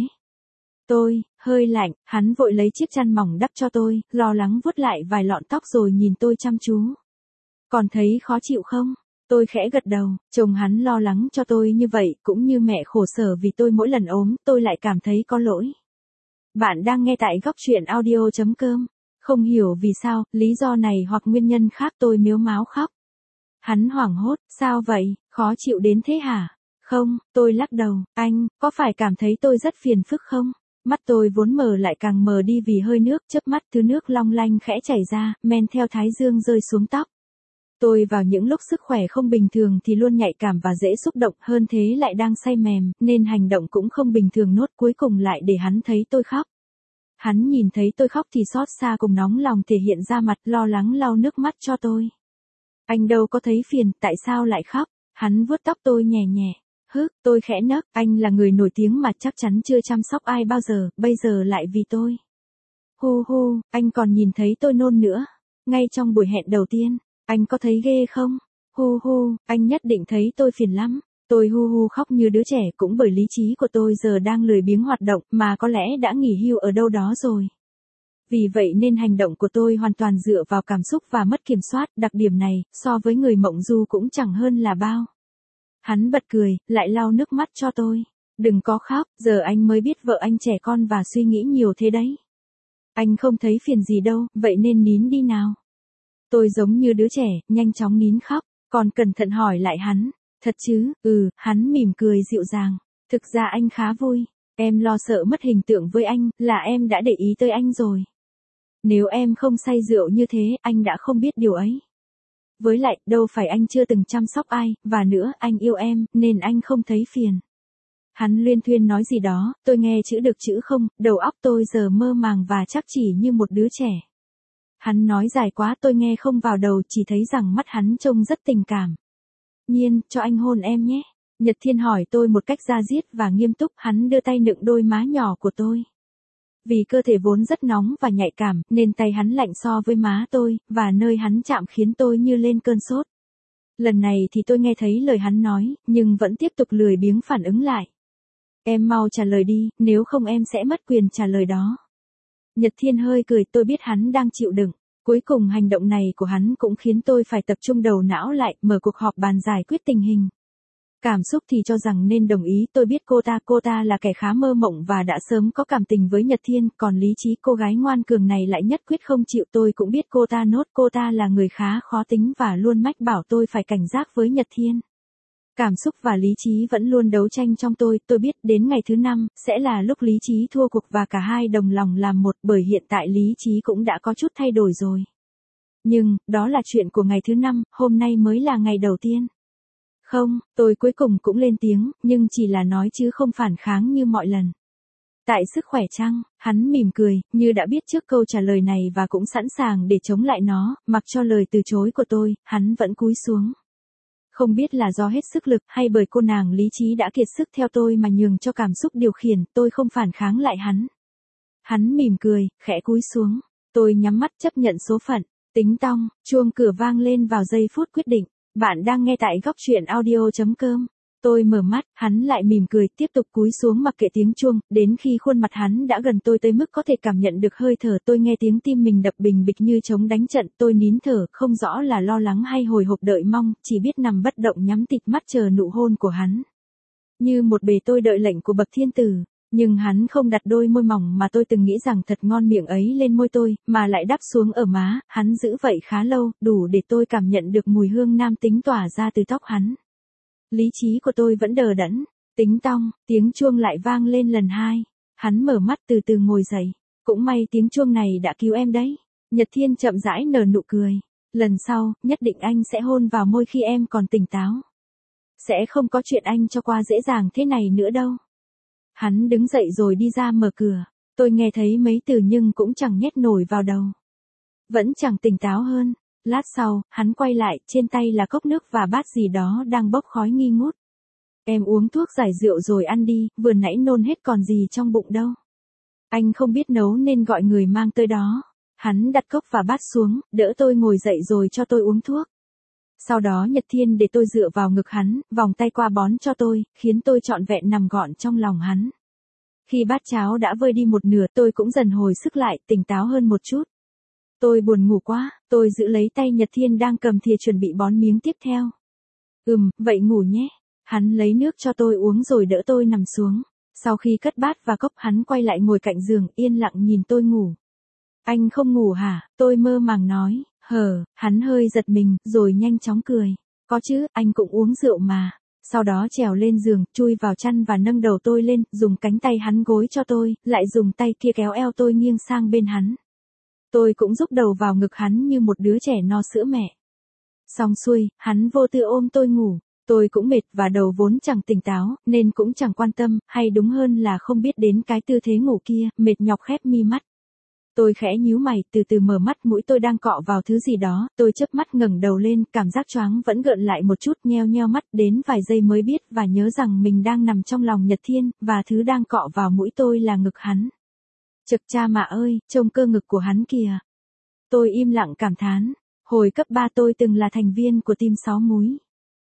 Tôi, hơi lạnh, hắn vội lấy chiếc chăn mỏng đắp cho tôi, lo lắng vuốt lại vài lọn tóc rồi nhìn tôi chăm chú. Còn thấy khó chịu không? Tôi khẽ gật đầu, chồng hắn lo lắng cho tôi như vậy, cũng như mẹ khổ sở vì tôi mỗi lần ốm, tôi lại cảm thấy có lỗi. Bạn đang nghe tại góc truyện audio.com. Không hiểu vì sao, lý do này hoặc nguyên nhân khác tôi mếu máo khóc. Hắn hoảng hốt, sao vậy, khó chịu đến thế hả? Không, tôi lắc đầu, anh, có phải cảm thấy tôi rất phiền phức không? Mắt tôi vốn mờ lại càng mờ đi vì hơi nước, chớp mắt thứ nước long lanh khẽ chảy ra, men theo thái dương rơi xuống tóc. Tôi vào những lúc sức khỏe không bình thường thì luôn nhạy cảm và dễ xúc động, hơn thế lại đang say mềm, nên hành động cũng không bình thường nốt, cuối cùng lại để hắn thấy tôi khóc. Hắn nhìn thấy tôi khóc thì xót xa cùng nóng lòng thể hiện ra mặt, lo lắng lau nước mắt cho tôi. Anh đâu có thấy phiền, tại sao lại khóc? Hắn vuốt tóc tôi nhẹ nhẹ. Hức, tôi khẽ nấc, anh là người nổi tiếng mà chắc chắn chưa chăm sóc ai bao giờ, bây giờ lại vì tôi. Hu hu, anh còn nhìn thấy tôi nôn nữa. Ngay trong buổi hẹn đầu tiên, anh có thấy ghê không? Hu hu, anh nhất định thấy tôi phiền lắm. Tôi hu hu khóc như đứa trẻ, cũng bởi lý trí của tôi giờ đang lười biếng hoạt động, mà có lẽ đã nghỉ hưu ở đâu đó rồi. Vì vậy nên hành động của tôi hoàn toàn dựa vào cảm xúc và mất kiểm soát, đặc điểm này, so với người mộng du cũng chẳng hơn là bao. Hắn bật cười, lại lau nước mắt cho tôi. Đừng có khóc, giờ anh mới biết vợ anh trẻ con và suy nghĩ nhiều thế đấy. Anh không thấy phiền gì đâu, vậy nên nín đi nào. Tôi giống như đứa trẻ, nhanh chóng nín khóc, còn cẩn thận hỏi lại hắn. Thật chứ? Ừ, hắn mỉm cười dịu dàng. Thực ra anh khá vui. Em lo sợ mất hình tượng với anh, là em đã để ý tới anh rồi. Nếu em không say rượu như thế, anh đã không biết điều ấy. Với lại, đâu phải anh chưa từng chăm sóc ai, và nữa, anh yêu em, nên anh không thấy phiền. Hắn luyên thuyên nói gì đó, tôi nghe chữ được chữ không, đầu óc tôi giờ mơ màng và chắc chỉ như một đứa trẻ. Hắn nói dài quá tôi nghe không vào đầu, chỉ thấy rằng mắt hắn trông rất tình cảm. Nhiên, cho anh hôn em nhé. Nhật Thiên hỏi tôi một cách da diết và nghiêm túc, hắn đưa tay nựng đôi má nhỏ của tôi. Vì cơ thể vốn rất nóng và nhạy cảm, nên tay hắn lạnh so với má tôi, và nơi hắn chạm khiến tôi như lên cơn sốt. Lần này thì tôi nghe thấy lời hắn nói, nhưng vẫn tiếp tục lười biếng phản ứng lại. Em mau trả lời đi, nếu không em sẽ mất quyền trả lời đó. Nhật Thiên hơi cười, tôi biết hắn đang chịu đựng. Cuối cùng hành động này của hắn cũng khiến tôi phải tập trung đầu não lại, mở cuộc họp bàn giải quyết tình hình. Cảm xúc thì cho rằng nên đồng ý, tôi biết cô ta, cô ta là kẻ khá mơ mộng và đã sớm có cảm tình với Nhật Thiên, còn lý trí cô gái ngoan cường này lại nhất quyết không chịu. Tôi cũng biết cô ta nốt, cô ta là người khá khó tính và luôn mách bảo tôi phải cảnh giác với Nhật Thiên. Cảm xúc và lý trí vẫn luôn đấu tranh trong tôi, tôi biết đến ngày thứ năm, sẽ là lúc lý trí thua cuộc và cả hai đồng lòng làm một, bởi hiện tại lý trí cũng đã có chút thay đổi rồi. Nhưng, đó là chuyện của ngày thứ năm, hôm nay mới là ngày đầu tiên. Không, tôi cuối cùng cũng lên tiếng, nhưng chỉ là nói chứ không phản kháng như mọi lần. Tại sức khỏe chăng? Hắn mỉm cười, như đã biết trước câu trả lời này và cũng sẵn sàng để chống lại nó, mặc cho lời từ chối của tôi, hắn vẫn cúi xuống. Không biết là do hết sức lực hay bởi cô nàng lý trí đã kiệt sức theo tôi mà nhường cho cảm xúc điều khiển, tôi không phản kháng lại hắn. Hắn mỉm cười, khẽ cúi xuống. Tôi nhắm mắt chấp nhận số phận. Tính tong, chuông cửa vang lên vào giây phút quyết định. Bạn đang nghe tại góc truyện audio.com. Tôi mở mắt, hắn lại mỉm cười, tiếp tục cúi xuống mặc kệ tiếng chuông, đến khi khuôn mặt hắn đã gần tôi tới mức có thể cảm nhận được hơi thở. Tôi nghe tiếng tim mình đập bình bịch như trống đánh trận, tôi nín thở, không rõ là lo lắng hay hồi hộp đợi mong, chỉ biết nằm bất động nhắm tịt mắt chờ nụ hôn của hắn. Như một bề tôi đợi lệnh của bậc thiên tử. Nhưng hắn không đặt đôi môi mỏng mà tôi từng nghĩ rằng thật ngon miệng ấy lên môi tôi, mà lại đắp xuống ở má, hắn giữ vậy khá lâu, đủ để tôi cảm nhận được mùi hương nam tính tỏa ra từ tóc hắn. Lý trí của tôi vẫn đờ đẫn. Tính tong, tiếng chuông lại vang lên lần hai. Hắn mở mắt từ từ ngồi dậy. Cũng may tiếng chuông này đã cứu em đấy. Nhật Thiên chậm rãi nở nụ cười. Lần sau, nhất định anh sẽ hôn vào môi khi em còn tỉnh táo. Sẽ không có chuyện anh cho qua dễ dàng thế này nữa đâu. Hắn đứng dậy rồi đi ra mở cửa. Tôi nghe thấy mấy từ nhưng cũng chẳng nhét nổi vào đầu. Vẫn chẳng tỉnh táo hơn. Lát sau, hắn quay lại, trên tay là cốc nước và bát gì đó đang bốc khói nghi ngút. Em uống thuốc giải rượu rồi ăn đi, vừa nãy nôn hết còn gì trong bụng đâu. Anh không biết nấu nên gọi người mang tới đó. Hắn đặt cốc và bát xuống, đỡ tôi ngồi dậy rồi cho tôi uống thuốc. Sau đó Nhật Thiên để tôi dựa vào ngực hắn, vòng tay qua bón cho tôi, khiến tôi trọn vẹn nằm gọn trong lòng hắn. Khi bát cháo đã vơi đi một nửa, tôi cũng dần hồi sức lại, tỉnh táo hơn một chút. Tôi buồn ngủ quá, tôi giữ lấy tay Nhật Thiên đang cầm thìa chuẩn bị bón miếng tiếp theo. Ừm, vậy ngủ nhé. Hắn lấy nước cho tôi uống rồi đỡ tôi nằm xuống. Sau khi cất bát và cốc hắn quay lại ngồi cạnh giường yên lặng nhìn tôi ngủ. Anh không ngủ hả? Tôi mơ màng nói, hờ, hắn hơi giật mình, rồi nhanh chóng cười. Có chứ, anh cũng uống rượu mà. Sau đó trèo lên giường, chui vào chăn và nâng đầu tôi lên, dùng cánh tay hắn gối cho tôi, lại dùng tay kia kéo eo tôi nghiêng sang bên hắn. Tôi cũng rúc đầu vào ngực hắn như một đứa trẻ no sữa mẹ. Xong xuôi, hắn vô tư ôm tôi ngủ. Tôi cũng mệt và đầu vốn chẳng tỉnh táo, nên cũng chẳng quan tâm, hay đúng hơn là không biết đến cái tư thế ngủ kia, mệt nhọc khép mi mắt. Tôi khẽ nhíu mày, từ từ mở mắt, mũi tôi đang cọ vào thứ gì đó, tôi chớp mắt ngẩng đầu lên, cảm giác choáng vẫn gợn lại một chút, nheo nheo mắt, đến vài giây mới biết và nhớ rằng mình đang nằm trong lòng Nhật Thiên, và thứ đang cọ vào mũi tôi là ngực hắn. Chực cha mạ ơi, trông cơ ngực của hắn kìa. Tôi im lặng cảm thán, hồi cấp ba tôi từng là thành viên của team sáu múi.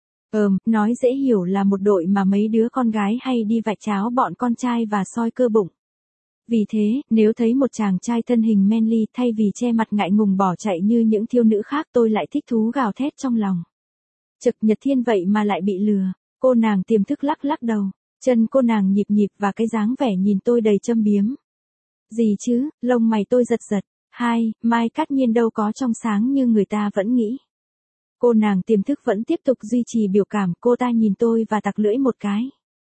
Ờm, nói dễ hiểu là một đội mà mấy đứa con gái hay đi vạch cháo bọn con trai và soi cơ bụng. Vì thế, nếu thấy một chàng trai thân hình manly thay vì che mặt ngại ngùng bỏ chạy như những thiếu nữ khác tôi lại thích thú gào thét trong lòng. Chực Nhật Thiên vậy mà lại bị lừa. Cô nàng tiềm thức lắc lắc đầu. Chân cô nàng nhịp nhịp và cái dáng vẻ nhìn tôi đầy châm biếm. Gì chứ, lông mày tôi giật giật. Hai, Mai Cát Nhiên đâu có trong sáng như người ta vẫn nghĩ. Cô nàng tiềm thức vẫn tiếp tục duy trì biểu cảm, cô ta nhìn tôi và tặc lưỡi một cái.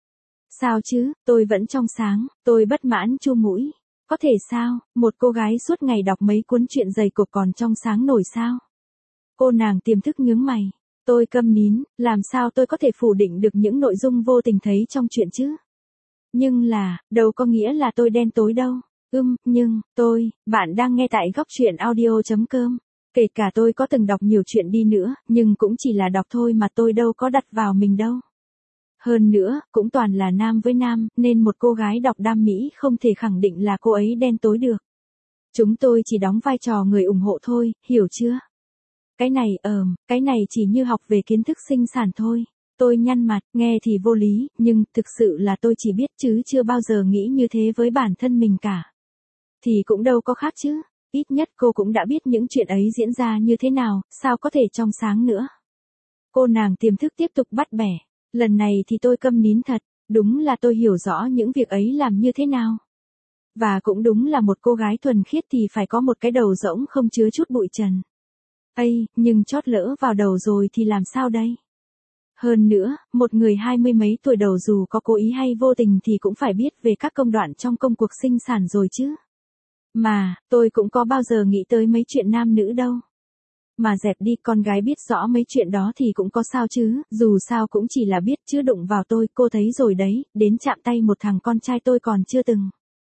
Sao chứ, tôi vẫn trong sáng, tôi bất mãn chu mũi. Có thể sao, một cô gái suốt ngày đọc mấy cuốn truyện dày cộp còn trong sáng nổi sao? Cô nàng tiềm thức nhướng mày. Tôi câm nín, làm sao tôi có thể phủ định được những nội dung vô tình thấy trong truyện chứ? Nhưng là, đâu có nghĩa là tôi đen tối đâu. Ưm, nhưng, tôi, bạn đang nghe tại góc truyện audio chấm com. Kể cả tôi có từng đọc nhiều chuyện đi nữa, nhưng cũng chỉ là đọc thôi mà tôi đâu có đặt vào mình đâu. Hơn nữa, cũng toàn là nam với nam, nên một cô gái đọc đam mỹ không thể khẳng định là cô ấy đen tối được. Chúng tôi chỉ đóng vai trò người ủng hộ thôi, hiểu chưa? Cái này, ờm, cái này chỉ như học về kiến thức sinh sản thôi. Tôi nhăn mặt, nghe thì vô lý, nhưng thực sự là tôi chỉ biết chứ chưa bao giờ nghĩ như thế với bản thân mình cả. Thì cũng đâu có khác chứ, ít nhất cô cũng đã biết những chuyện ấy diễn ra như thế nào, sao có thể trong sáng nữa. Cô nàng tiềm thức tiếp tục bắt bẻ, lần này thì tôi câm nín thật, đúng là tôi hiểu rõ những việc ấy làm như thế nào. Và cũng đúng là một cô gái thuần khiết thì phải có một cái đầu rỗng không chứa chút bụi trần. Ây, nhưng chót lỡ vào đầu rồi thì làm sao đây? Hơn nữa, một người hai mươi mấy tuổi đầu dù có cố ý hay vô tình thì cũng phải biết về các công đoạn trong công cuộc sinh sản rồi chứ. Mà, tôi cũng có bao giờ nghĩ tới mấy chuyện nam nữ đâu. Mà dẹp đi, con gái biết rõ mấy chuyện đó thì cũng có sao chứ, dù sao cũng chỉ là biết chứ đụng vào tôi, cô thấy rồi đấy, đến chạm tay một thằng con trai tôi còn chưa từng.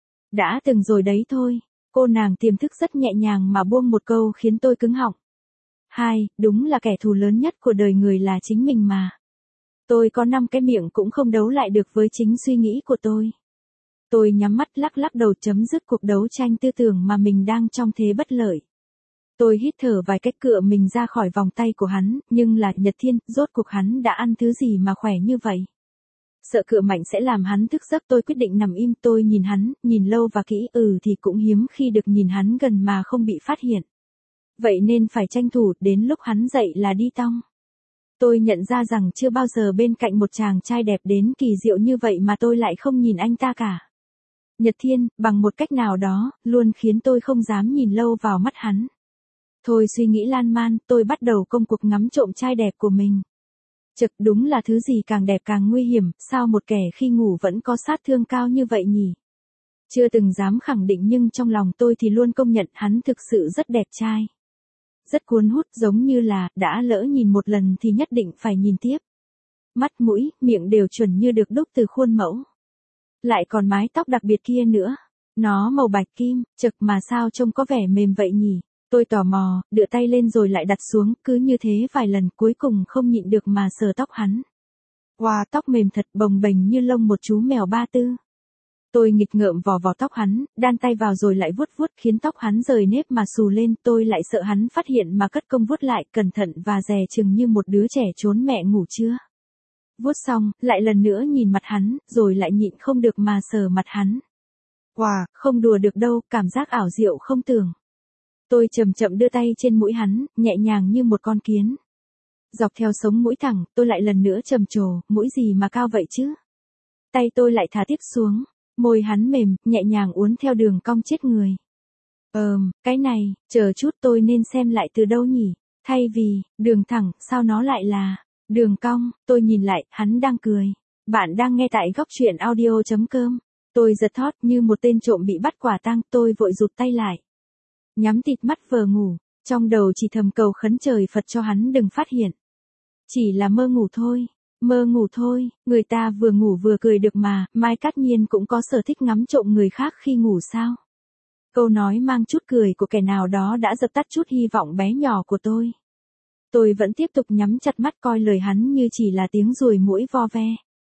Đã từng rồi đấy thôi. Cô nàng tiềm thức rất nhẹ nhàng mà buông một câu khiến tôi cứng họng. Hai, đúng là kẻ thù lớn nhất của đời người là chính mình mà. Tôi có năm cái miệng cũng không đấu lại được với chính suy nghĩ của tôi. Tôi nhắm mắt lắc lắc đầu chấm dứt cuộc đấu tranh tư tưởng mà mình đang trong thế bất lợi. Tôi hít thở vài cách cựa mình ra khỏi vòng tay của hắn, nhưng là Nhật Thiên, rốt cuộc hắn đã ăn thứ gì mà khỏe như vậy. Sợ cựa mạnh sẽ làm hắn thức giấc tôi quyết định nằm im, tôi nhìn hắn, nhìn lâu và kỹ, ừ thì cũng hiếm khi được nhìn hắn gần mà không bị phát hiện. Vậy nên phải tranh thủ, đến lúc hắn dậy là đi tong. Tôi nhận ra rằng chưa bao giờ bên cạnh một chàng trai đẹp đến kỳ diệu như vậy mà tôi lại không nhìn anh ta cả. Nhật Thiên, bằng một cách nào đó, luôn khiến tôi không dám nhìn lâu vào mắt hắn. Thôi suy nghĩ lan man, tôi bắt đầu công cuộc ngắm trộm trai đẹp của mình. Chực, đúng là thứ gì càng đẹp càng nguy hiểm, sao một kẻ khi ngủ vẫn có sát thương cao như vậy nhỉ? Chưa từng dám khẳng định nhưng trong lòng tôi thì luôn công nhận hắn thực sự rất đẹp trai. Rất cuốn hút, giống như là, đã lỡ nhìn một lần thì nhất định phải nhìn tiếp. Mắt mũi, miệng đều chuẩn như được đúc từ khuôn mẫu. Lại còn mái tóc đặc biệt kia nữa. Nó màu bạch kim, chực mà sao trông có vẻ mềm vậy nhỉ? Tôi tò mò, đưa tay lên rồi lại đặt xuống, cứ như thế vài lần cuối cùng không nhịn được mà sờ tóc hắn. Wow, tóc mềm thật bồng bềnh như lông một chú mèo ba tư. Tôi nghịch ngợm vò vò tóc hắn, đan tay vào rồi lại vuốt vuốt khiến tóc hắn rời nếp mà xù lên, tôi lại sợ hắn phát hiện mà cất công vuốt lại, cẩn thận và dè chừng như một đứa trẻ trốn mẹ ngủ trưa. Vuốt xong, lại lần nữa nhìn mặt hắn, rồi lại nhịn không được mà sờ mặt hắn. Wow, không đùa được đâu, cảm giác ảo diệu không tưởng. Tôi chậm chậm đưa tay trên mũi hắn, nhẹ nhàng như một con kiến. Dọc theo sống mũi thẳng, tôi lại lần nữa trầm trồ, mũi gì mà cao vậy chứ? Tay tôi lại thả tiếp xuống, môi hắn mềm, nhẹ nhàng uốn theo đường cong chết người. Ờm, cái này, chờ chút tôi nên xem lại từ đâu nhỉ? Thay vì, đường thẳng, sao nó lại là, đường cong, tôi nhìn lại, hắn đang cười. Bạn đang nghe tại góc truyện audio.com. Tôi giật thót như một tên trộm bị bắt quả tang, tôi vội rụt tay lại. Nhắm tịt mắt vờ ngủ, trong đầu chỉ thầm cầu khấn trời Phật cho hắn đừng phát hiện. Chỉ là mơ ngủ thôi, mơ ngủ thôi, người ta vừa ngủ vừa cười được mà, Mai Cát Nhiên cũng có sở thích ngắm trộm người khác khi ngủ sao? Câu nói mang chút cười của kẻ nào đó đã dập tắt chút hy vọng bé nhỏ của tôi. Tôi vẫn tiếp tục nhắm chặt mắt coi lời hắn như chỉ là tiếng ruồi muỗi vo ve.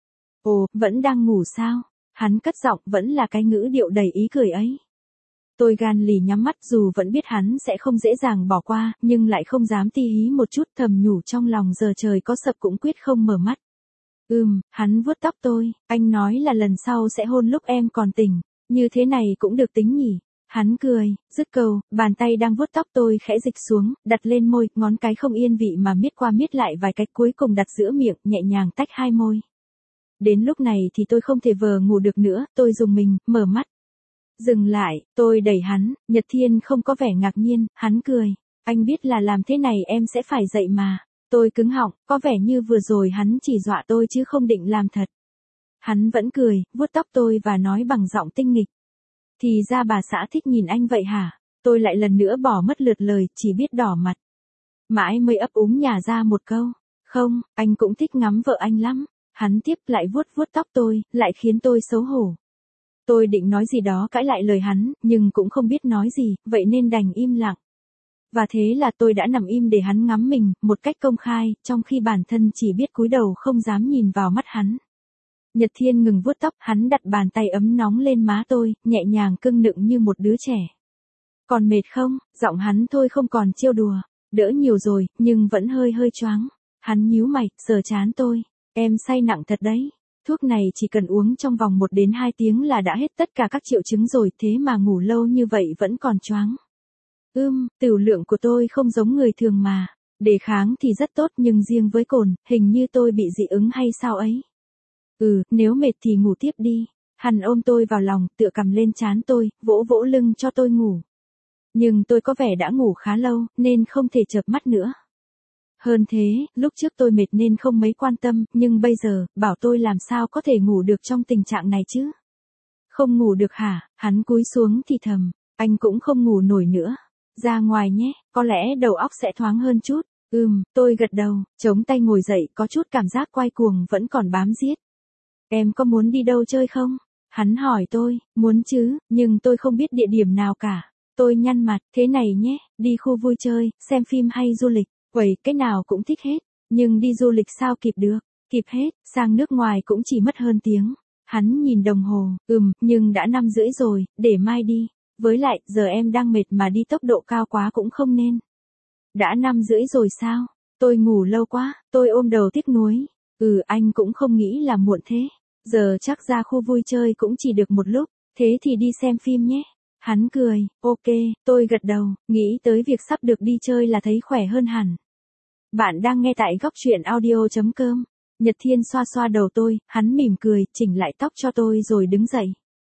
Ồ, vẫn đang ngủ sao? Hắn cất giọng vẫn là cái ngữ điệu đầy ý cười ấy. Tôi gan lì nhắm mắt dù vẫn biết hắn sẽ không dễ dàng bỏ qua, nhưng lại không dám ti hí một chút thầm nhủ trong lòng giờ trời có sập cũng quyết không mở mắt. Ừm, hắn vuốt tóc tôi, anh nói là lần sau sẽ hôn lúc em còn tỉnh, như thế này cũng được tính nhỉ. Hắn cười, dứt câu, bàn tay đang vuốt tóc tôi khẽ dịch xuống, đặt lên môi, ngón cái không yên vị mà miết qua miết lại vài cách cuối cùng đặt giữa miệng, nhẹ nhàng tách hai môi. Đến lúc này thì tôi không thể vờ ngủ được nữa, tôi dùng mình, mở mắt. Dừng lại, tôi đẩy hắn, Nhật Thiên không có vẻ ngạc nhiên, hắn cười. Anh biết là làm thế này em sẽ phải dậy mà. Tôi cứng họng, có vẻ như vừa rồi hắn chỉ dọa tôi chứ không định làm thật. Hắn vẫn cười, vuốt tóc tôi và nói bằng giọng tinh nghịch. Thì ra bà xã thích nhìn anh vậy hả? Tôi lại lần nữa bỏ mất lượt lời, chỉ biết đỏ mặt. Mãi mới ấp úng nhả ra một câu. Không, anh cũng thích ngắm vợ anh lắm. Hắn tiếp lại vuốt vuốt tóc tôi, lại khiến tôi xấu hổ. Tôi định nói gì đó cãi lại lời hắn, nhưng cũng không biết nói gì, vậy nên đành im lặng. Và thế là tôi đã nằm im để hắn ngắm mình, một cách công khai, trong khi bản thân chỉ biết cúi đầu không dám nhìn vào mắt hắn. Nhật Thiên ngừng vuốt tóc, hắn đặt bàn tay ấm nóng lên má tôi, nhẹ nhàng cưng nựng như một đứa trẻ. Còn mệt không? Giọng hắn thôi không còn trêu đùa. Đỡ nhiều rồi, nhưng vẫn hơi hơi choáng. Hắn nhíu mày, sờ trán tôi. Em say nặng thật đấy. Thuốc này chỉ cần uống trong vòng một đến hai tiếng là đã hết tất cả các triệu chứng rồi, thế mà ngủ lâu như vậy vẫn còn choáng. Ưm, tửu lượng của tôi không giống người thường mà. Đề kháng thì rất tốt nhưng riêng với cồn, hình như tôi bị dị ứng hay sao ấy. Ừ, nếu mệt thì ngủ tiếp đi. Hắn ôm tôi vào lòng, tựa cằm lên trán tôi, vỗ vỗ lưng cho tôi ngủ. Nhưng tôi có vẻ đã ngủ khá lâu, nên không thể chợp mắt nữa. Hơn thế, lúc trước tôi mệt nên không mấy quan tâm, nhưng bây giờ, bảo tôi làm sao có thể ngủ được trong tình trạng này chứ? Không ngủ được hả? Hắn cúi xuống thì thầm, anh cũng không ngủ nổi nữa. Ra ngoài nhé, có lẽ đầu óc sẽ thoáng hơn chút. Ừm, tôi gật đầu, chống tay ngồi dậy, có chút cảm giác quay cuồng vẫn còn bám giết. Em có muốn đi đâu chơi không? Hắn hỏi tôi, muốn chứ, nhưng tôi không biết địa điểm nào cả. Tôi nhăn mặt, thế này nhé, đi khu vui chơi, xem phim hay du lịch. Vậy, cái nào cũng thích hết, nhưng đi du lịch sao kịp được, kịp hết, sang nước ngoài cũng chỉ mất hơn tiếng. Hắn nhìn đồng hồ, ừm, nhưng đã năm rưỡi rồi, để mai đi. Với lại, giờ em đang mệt mà đi tốc độ cao quá cũng không nên. Đã năm rưỡi rồi sao? Tôi ngủ lâu quá, tôi ôm đầu tiếc nuối. Ừ, anh cũng không nghĩ là muộn thế. Giờ chắc ra khu vui chơi cũng chỉ được một lúc, thế thì đi xem phim nhé. Hắn cười, ok, tôi gật đầu, nghĩ tới việc sắp được đi chơi là thấy khỏe hơn hẳn. Bạn đang nghe tại góc truyện audio.com. Nhật Thiên xoa xoa đầu tôi, hắn mỉm cười, chỉnh lại tóc cho tôi rồi đứng dậy.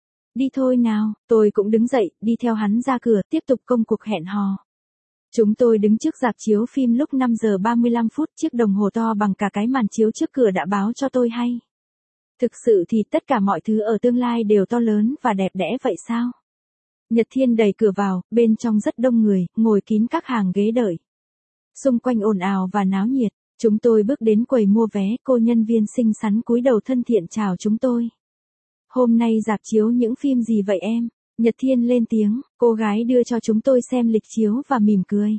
Đi thôi nào, tôi cũng đứng dậy, đi theo hắn ra cửa, tiếp tục công cuộc hẹn hò. Chúng tôi đứng trước rạp chiếu phim lúc năm giờ ba mươi lăm phút, chiếc đồng hồ to bằng cả cái màn chiếu trước cửa đã báo cho tôi hay. Thực sự thì tất cả mọi thứ ở tương lai đều to lớn và đẹp đẽ vậy sao? Nhật Thiên đẩy cửa vào, bên trong rất đông người, ngồi kín các hàng ghế đợi. Xung quanh ồn ào và náo nhiệt, chúng tôi bước đến quầy mua vé, cô nhân viên xinh xắn cúi đầu thân thiện chào chúng tôi. Hôm nay rạp chiếu những phim gì vậy em? Nhật Thiên lên tiếng, cô gái đưa cho chúng tôi xem lịch chiếu và mỉm cười.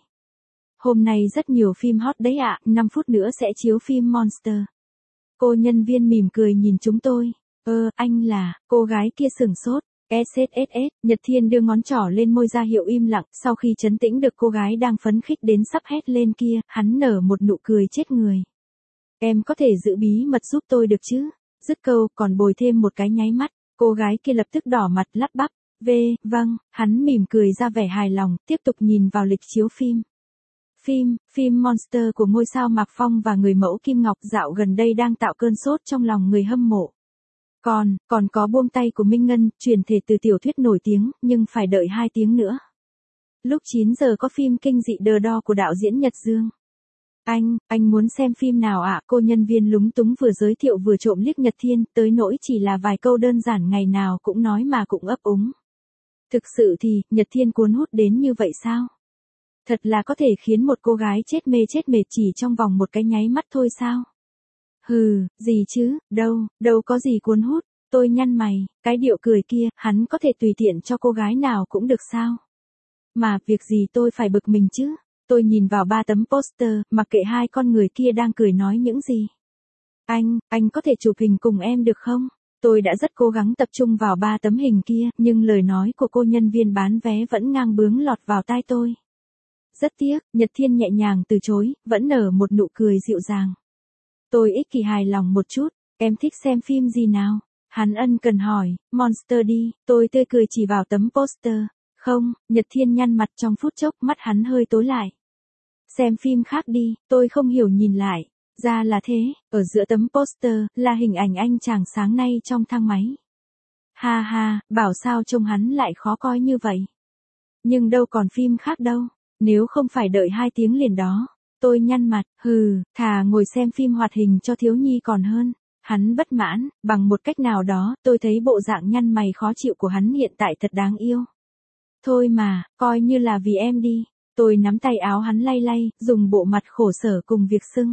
Hôm nay rất nhiều phim hot đấy ạ, năm phút nữa sẽ chiếu phim Monster. Cô nhân viên mỉm cười nhìn chúng tôi. Ơ, anh là, cô gái kia sửng sốt. ét ét ét ét, Nhật Thiên đưa ngón trỏ lên môi ra hiệu im lặng, sau khi trấn tĩnh được cô gái đang phấn khích đến sắp hét lên kia, hắn nở một nụ cười chết người. Em có thể giữ bí mật giúp tôi được chứ? Dứt câu, còn bồi thêm một cái nháy mắt, cô gái kia lập tức đỏ mặt lắp bắp. V, vâng, hắn mỉm cười ra vẻ hài lòng, tiếp tục nhìn vào lịch chiếu phim. Phim, phim Monster của ngôi sao Mạc Phong và người mẫu Kim Ngọc dạo gần đây đang tạo cơn sốt trong lòng người hâm mộ. Còn, còn có Buông tay của Minh Ngân, chuyển thể từ tiểu thuyết nổi tiếng, nhưng phải đợi hai tiếng nữa. Lúc chín giờ có phim kinh dị Đờ Đo của đạo diễn Nhật Dương. Anh, anh muốn xem phim nào ạ? À? Cô nhân viên lúng túng vừa giới thiệu vừa trộm liếc Nhật Thiên, tới nỗi chỉ là vài câu đơn giản ngày nào cũng nói mà cũng ấp úng. Thực sự thì, Nhật Thiên cuốn hút đến như vậy sao? Thật là có thể khiến một cô gái chết mê chết mệt chỉ trong vòng một cái nháy mắt thôi sao? Hừ, gì chứ, đâu, đâu có gì cuốn hút, tôi nhăn mày, cái điệu cười kia, hắn có thể tùy tiện cho cô gái nào cũng được sao? Mà, việc gì tôi phải bực mình chứ? Tôi nhìn vào ba tấm poster, mặc kệ hai con người kia đang cười nói những gì. Anh, anh có thể chụp hình cùng em được không? Tôi đã rất cố gắng tập trung vào ba tấm hình kia, nhưng lời nói của cô nhân viên bán vé vẫn ngang bướng lọt vào tai tôi. Rất tiếc, Nhật Thiên nhẹ nhàng từ chối, vẫn nở một nụ cười dịu dàng. Tôi ích kỷ hài lòng một chút, em thích xem phim gì nào? Hắn ân cần hỏi, Monster đi, tôi tươi cười chỉ vào tấm poster. Không, Nhật Thiên nhăn mặt trong phút chốc, mắt hắn hơi tối lại. Xem phim khác đi, tôi không hiểu nhìn lại. Ra là thế, ở giữa tấm poster, là hình ảnh anh chàng sáng nay trong thang máy. Ha ha, bảo sao trông hắn lại khó coi như vậy. Nhưng đâu còn phim khác đâu, nếu không phải đợi hai tiếng liền đó. Tôi nhăn mặt, hừ, thà ngồi xem phim hoạt hình cho thiếu nhi còn hơn. Hắn bất mãn, bằng một cách nào đó, tôi thấy bộ dạng nhăn mày khó chịu của hắn hiện tại thật đáng yêu. Thôi mà, coi như là vì em đi. Tôi nắm tay áo hắn lay lay, dùng bộ mặt khổ sở cùng việc sưng.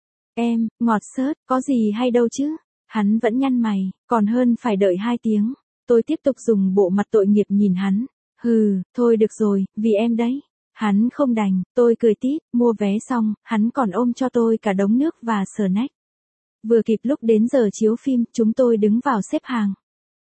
Em, ngọt xớt, có gì hay đâu chứ? Hắn vẫn nhăn mày, còn hơn phải đợi hai tiếng. Tôi tiếp tục dùng bộ mặt tội nghiệp nhìn hắn. Hừ, thôi được rồi, vì em đấy. Hắn không đành, tôi cười tít, mua vé xong, hắn còn ôm cho tôi cả đống nước và snack. Vừa kịp lúc đến giờ chiếu phim, chúng tôi đứng vào xếp hàng.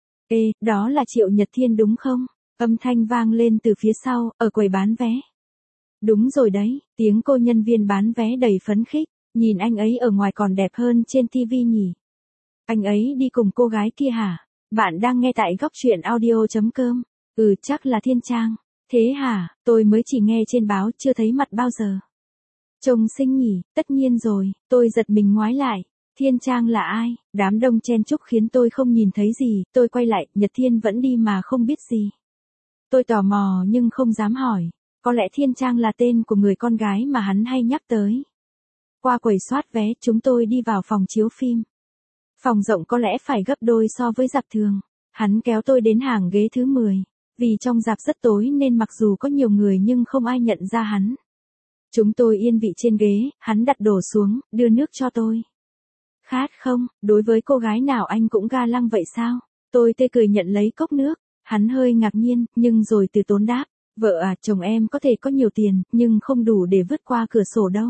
Ê, đó là Triệu Nhật Thiên đúng không? Âm thanh vang lên từ phía sau, ở quầy bán vé. Đúng rồi đấy, tiếng cô nhân viên bán vé đầy phấn khích, nhìn anh ấy ở ngoài còn đẹp hơn trên ti vi nhỉ. Anh ấy đi cùng cô gái kia hả? Bạn đang nghe tại góc truyện audio chấm com. Ừ, chắc là Thiên Trang. Thế hả, tôi mới chỉ nghe trên báo, chưa thấy mặt bao giờ. Trông xinh nhỉ, tất nhiên rồi, tôi giật mình ngoái lại. Thiên Trang là ai? Đám đông chen chúc khiến tôi không nhìn thấy gì, tôi quay lại, Nhật Thiên vẫn đi mà không biết gì. Tôi tò mò nhưng không dám hỏi, có lẽ Thiên Trang là tên của người con gái mà hắn hay nhắc tới. Qua quầy soát vé, chúng tôi đi vào phòng chiếu phim. Phòng rộng có lẽ phải gấp đôi so với rạp thường. Hắn kéo tôi đến hàng ghế thứ mười. Vì trong rạp rất tối nên mặc dù có nhiều người nhưng không ai nhận ra hắn. Chúng tôi yên vị trên ghế, hắn đặt đổ xuống, đưa nước cho tôi. Khát không, đối với cô gái nào anh cũng ga lăng vậy sao? Tôi tê cười nhận lấy cốc nước, hắn hơi ngạc nhiên, nhưng rồi từ tốn đáp. Vợ à, chồng em có thể có nhiều tiền, nhưng không đủ để vứt qua cửa sổ đâu.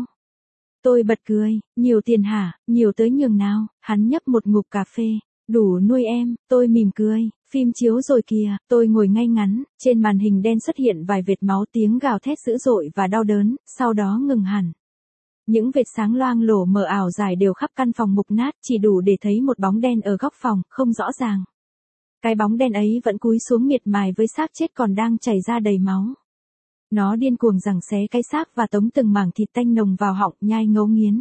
Tôi bật cười, nhiều tiền hả, nhiều tới nhường nào? Hắn nhấp một ngụm cà phê. Đủ nuôi em, tôi mỉm cười, phim chiếu rồi kìa, tôi ngồi ngay ngắn, trên màn hình đen xuất hiện vài vệt máu, tiếng gào thét dữ dội và đau đớn, sau đó ngừng hẳn. Những vệt sáng loang lổ mờ ảo dài đều khắp căn phòng mục nát, chỉ đủ để thấy một bóng đen ở góc phòng, không rõ ràng. Cái bóng đen ấy vẫn cúi xuống miệt mài với xác chết còn đang chảy ra đầy máu. Nó điên cuồng giằng xé cái xác và tống từng mảng thịt tanh nồng vào họng, nhai ngấu nghiến.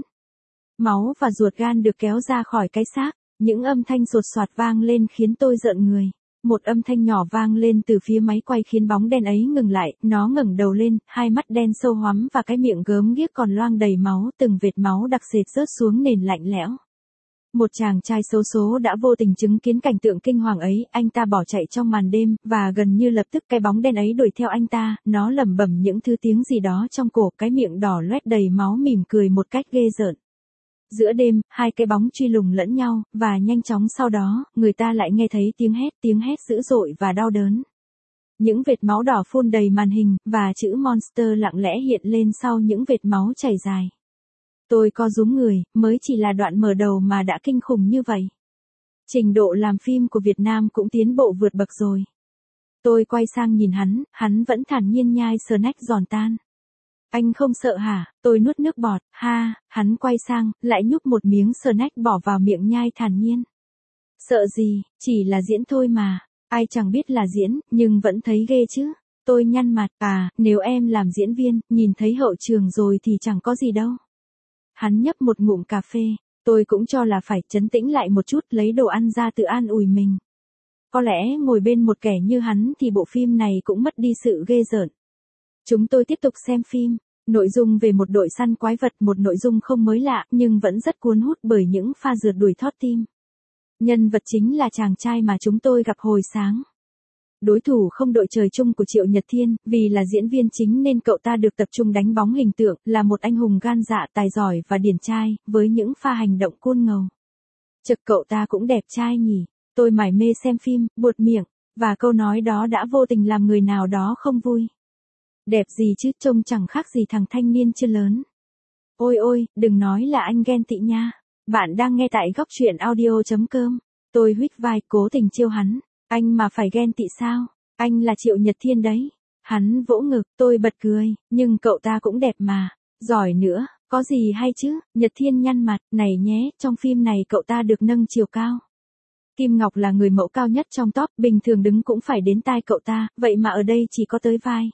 Máu và ruột gan được kéo ra khỏi cái xác. Những âm thanh sột soạt vang lên khiến tôi rợn người. Một âm thanh nhỏ vang lên từ phía máy quay khiến bóng đen ấy ngừng lại, nó ngẩng đầu lên, hai mắt đen sâu hoắm và cái miệng gớm ghiếc còn loang đầy máu, từng vệt máu đặc sệt rớt xuống nền lạnh lẽo. Một chàng trai xấu số đã vô tình chứng kiến cảnh tượng kinh hoàng ấy, anh ta bỏ chạy trong màn đêm, và gần như lập tức cái bóng đen ấy đuổi theo anh ta, nó lẩm bẩm những thứ tiếng gì đó trong cổ, cái miệng đỏ loét đầy máu mỉm cười một cách ghê rợn. Giữa đêm, hai cái bóng truy lùng lẫn nhau, và nhanh chóng sau đó, người ta lại nghe thấy tiếng hét, tiếng hét dữ dội và đau đớn. Những vệt máu đỏ phun đầy màn hình, và chữ Monster lặng lẽ hiện lên sau những vệt máu chảy dài. Tôi co rúm người, mới chỉ là đoạn mở đầu mà đã kinh khủng như vậy. Trình độ làm phim của Việt Nam cũng tiến bộ vượt bậc rồi. Tôi quay sang nhìn hắn, hắn vẫn thản nhiên nhai snack giòn tan. Anh không sợ hả? Tôi nuốt nước bọt, ha, hắn quay sang, lại nhúc một miếng snack bỏ vào miệng nhai thản nhiên. Sợ gì, chỉ là diễn thôi mà, ai chẳng biết là diễn, nhưng vẫn thấy ghê chứ. Tôi nhăn mặt, à, nếu em làm diễn viên, nhìn thấy hậu trường rồi thì chẳng có gì đâu. Hắn nhấp một ngụm cà phê, tôi cũng cho là phải trấn tĩnh lại một chút, lấy đồ ăn ra tự an ủi mình. Có lẽ ngồi bên một kẻ như hắn thì bộ phim này cũng mất đi sự ghê rợn. Chúng tôi tiếp tục xem phim, nội dung về một đội săn quái vật, một nội dung không mới lạ nhưng vẫn rất cuốn hút bởi những pha rượt đuổi thót tim. Nhân vật chính là chàng trai mà chúng tôi gặp hồi sáng. Đối thủ không đội trời chung của Triệu Nhật Thiên, vì là diễn viên chính nên cậu ta được tập trung đánh bóng hình tượng, là một anh hùng gan dạ, tài giỏi và điển trai, với những pha hành động côn ngầu. Chực, cậu ta cũng đẹp trai nhỉ. Tôi mải mê xem phim, buột miệng, và câu nói đó đã vô tình làm người nào đó không vui. Đẹp gì chứ, trông chẳng khác gì thằng thanh niên chưa lớn. Ôi ôi, đừng nói là anh ghen tị nha. Bạn đang nghe tại góc truyện audio chấm com. Tôi huých vai, cố tình trêu hắn. Anh mà phải ghen tị sao? Anh là Triệu Nhật Thiên đấy. Hắn vỗ ngực, tôi bật cười, nhưng cậu ta cũng đẹp mà. Giỏi nữa, có gì hay chứ? Nhật Thiên nhăn mặt, này nhé, trong phim này cậu ta được nâng chiều cao. Kim Ngọc là người mẫu cao nhất trong top, bình thường đứng cũng phải đến tai cậu ta, vậy mà ở đây chỉ có tới vai.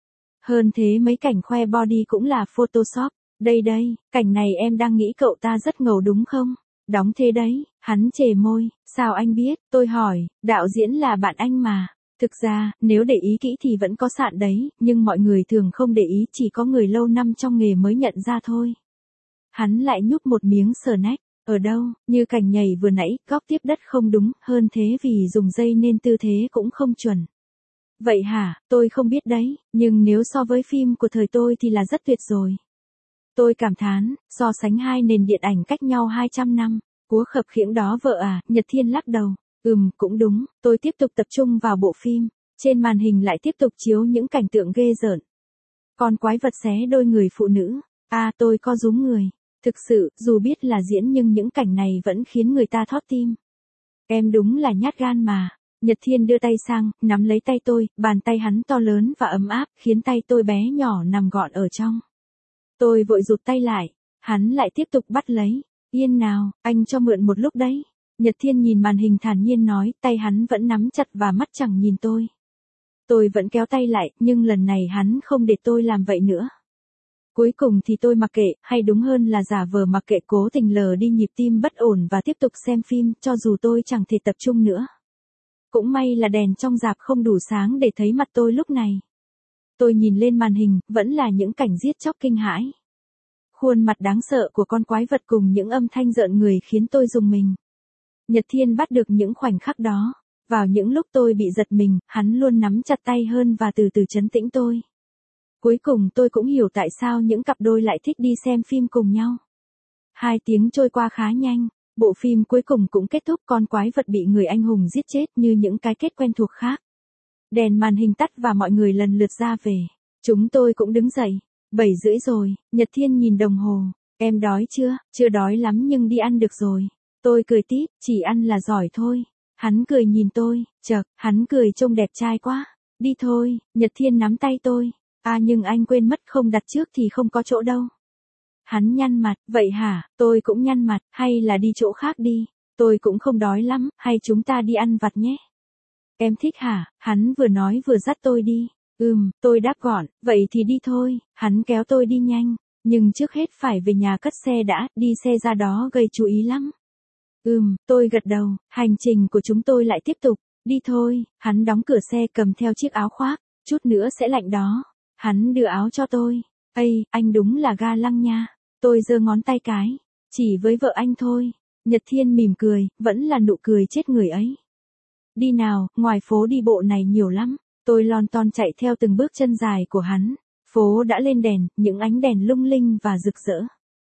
Hơn thế mấy cảnh khoe body cũng là Photoshop. Đây đây, cảnh này em đang nghĩ cậu ta rất ngầu đúng không? Đóng thế đấy, hắn chề môi, sao anh biết? Tôi hỏi, đạo diễn là bạn anh mà. Thực ra, nếu để ý kỹ thì vẫn có sạn đấy, nhưng mọi người thường không để ý, chỉ có người lâu năm trong nghề mới nhận ra thôi. Hắn lại nhúc một miếng sờ nách. Ở đâu, như cảnh nhảy vừa nãy, góc tiếp đất không đúng, hơn thế vì dùng dây nên tư thế cũng không chuẩn. Vậy hả, tôi không biết đấy, nhưng nếu so với phim của thời tôi thì là rất tuyệt rồi. Tôi cảm thán, so sánh hai nền điện ảnh cách nhau hai trăm năm, cúa khập khiễng đó vợ à, Nhật Thiên lắc đầu, ừm, cũng đúng, tôi tiếp tục tập trung vào bộ phim, trên màn hình lại tiếp tục chiếu những cảnh tượng ghê rợn. Con quái vật xé đôi người phụ nữ, à tôi co rúm người. Thực sự, dù biết là diễn nhưng những cảnh này vẫn khiến người ta thót tim. Em đúng là nhát gan mà. Nhật Thiên đưa tay sang, nắm lấy tay tôi, bàn tay hắn to lớn và ấm áp, khiến tay tôi bé nhỏ nằm gọn ở trong. Tôi vội rụt tay lại, hắn lại tiếp tục bắt lấy. Yên nào, anh cho mượn một lúc đấy. Nhật Thiên nhìn màn hình thản nhiên nói, tay hắn vẫn nắm chặt và mắt chẳng nhìn tôi. Tôi vẫn kéo tay lại, nhưng lần này hắn không để tôi làm vậy nữa. Cuối cùng thì tôi mặc kệ, hay đúng hơn là giả vờ mặc kệ, cố tình lờ đi nhịp tim bất ổn và tiếp tục xem phim, cho dù tôi chẳng thể tập trung nữa. Cũng may là đèn trong rạp không đủ sáng để thấy mặt tôi lúc này. Tôi nhìn lên màn hình, vẫn là những cảnh giết chóc kinh hãi. Khuôn mặt đáng sợ của con quái vật cùng những âm thanh rợn người khiến tôi rùng mình. Nhật Thiên bắt được những khoảnh khắc đó. Vào những lúc tôi bị giật mình, hắn luôn nắm chặt tay hơn và từ từ trấn tĩnh tôi. Cuối cùng tôi cũng hiểu tại sao những cặp đôi lại thích đi xem phim cùng nhau. Hai tiếng trôi qua khá nhanh, bộ phim cuối cùng cũng kết thúc, con quái vật bị người anh hùng giết chết như những cái kết quen thuộc khác. Đèn màn hình tắt và mọi người lần lượt ra về. Chúng tôi cũng đứng dậy. Bảy rưỡi rồi, Nhật Thiên nhìn đồng hồ. Em đói chưa? Chưa đói lắm nhưng đi ăn được rồi. Tôi cười tít, chỉ ăn là giỏi thôi. Hắn cười nhìn tôi, chợt, hắn cười trông đẹp trai quá. Đi thôi, Nhật Thiên nắm tay tôi. À nhưng anh quên mất không đặt trước thì không có chỗ đâu. Hắn nhăn mặt, vậy hả, tôi cũng nhăn mặt, hay là đi chỗ khác đi. Tôi cũng không đói lắm, hay chúng ta đi ăn vặt nhé. Em thích hả, hắn vừa nói vừa dắt tôi đi. Ừm, tôi đáp gọn, vậy thì đi thôi, hắn kéo tôi đi nhanh. Nhưng trước hết phải về nhà cất xe đã, đi xe ra đó gây chú ý lắm. Ừm, tôi gật đầu, hành trình của chúng tôi lại tiếp tục. Đi thôi, hắn đóng cửa xe cầm theo chiếc áo khoác, chút nữa sẽ lạnh đó. Hắn đưa áo cho tôi. Ây, anh đúng là ga lăng nha. Tôi giơ ngón tay cái. Chỉ với vợ anh thôi. Nhật Thiên mỉm cười, vẫn là nụ cười chết người ấy. Đi nào, ngoài phố đi bộ này nhiều lắm. Tôi lon ton chạy theo từng bước chân dài của hắn. Phố đã lên đèn, những ánh đèn lung linh và rực rỡ.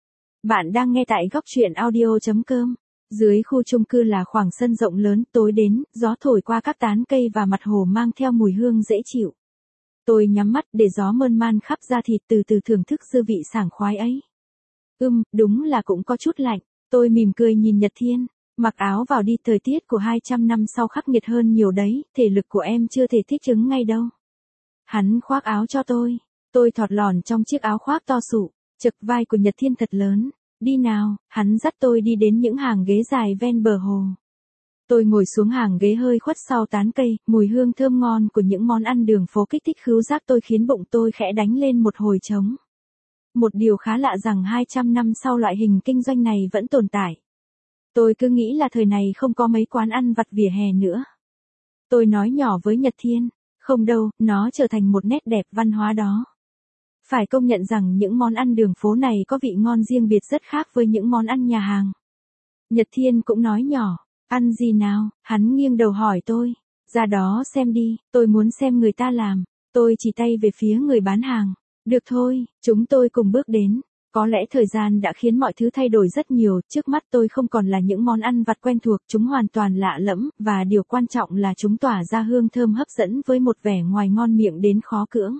Bạn đang nghe tại góc truyện audio chấm com. Dưới khu chung cư là khoảng sân rộng lớn, tối đến, gió thổi qua các tán cây và mặt hồ mang theo mùi hương dễ chịu. Tôi nhắm mắt để gió mơn man khắp da thịt, từ từ thưởng thức dư vị sảng khoái ấy. Ừm, đúng là cũng có chút lạnh. Tôi mỉm cười nhìn Nhật Thiên. Mặc áo vào đi, thời tiết của hai trăm năm sau khắc nghiệt hơn nhiều đấy, thể lực của em chưa thể thích ứng ngay đâu. Hắn khoác áo cho tôi. Tôi thọt lòn trong chiếc áo khoác to sụ, chực vai của Nhật Thiên thật lớn. Đi nào, hắn dắt tôi đi đến những hàng ghế dài ven bờ hồ. Tôi ngồi xuống hàng ghế hơi khuất sau tán cây, mùi hương thơm ngon của những món ăn đường phố kích thích khứu giác tôi khiến bụng tôi khẽ đánh lên một hồi trống. Một điều khá lạ rằng hai trăm năm sau loại hình kinh doanh này vẫn tồn tại. Tôi cứ nghĩ là thời này không có mấy quán ăn vặt vỉa hè nữa. Tôi nói nhỏ với Nhật Thiên, không đâu, nó trở thành một nét đẹp văn hóa đó. Phải công nhận rằng những món ăn đường phố này có vị ngon riêng biệt rất khác với những món ăn nhà hàng. Nhật Thiên cũng nói nhỏ, ăn gì nào, hắn nghiêng đầu hỏi tôi, ra đó xem đi, tôi muốn xem người ta làm. Tôi chỉ tay về phía người bán hàng, được thôi, chúng tôi cùng bước đến. Có lẽ thời gian đã khiến mọi thứ thay đổi rất nhiều, trước mắt tôi không còn là những món ăn vặt quen thuộc, chúng hoàn toàn lạ lẫm, và điều quan trọng là chúng tỏa ra hương thơm hấp dẫn với một vẻ ngoài ngon miệng đến khó cưỡng.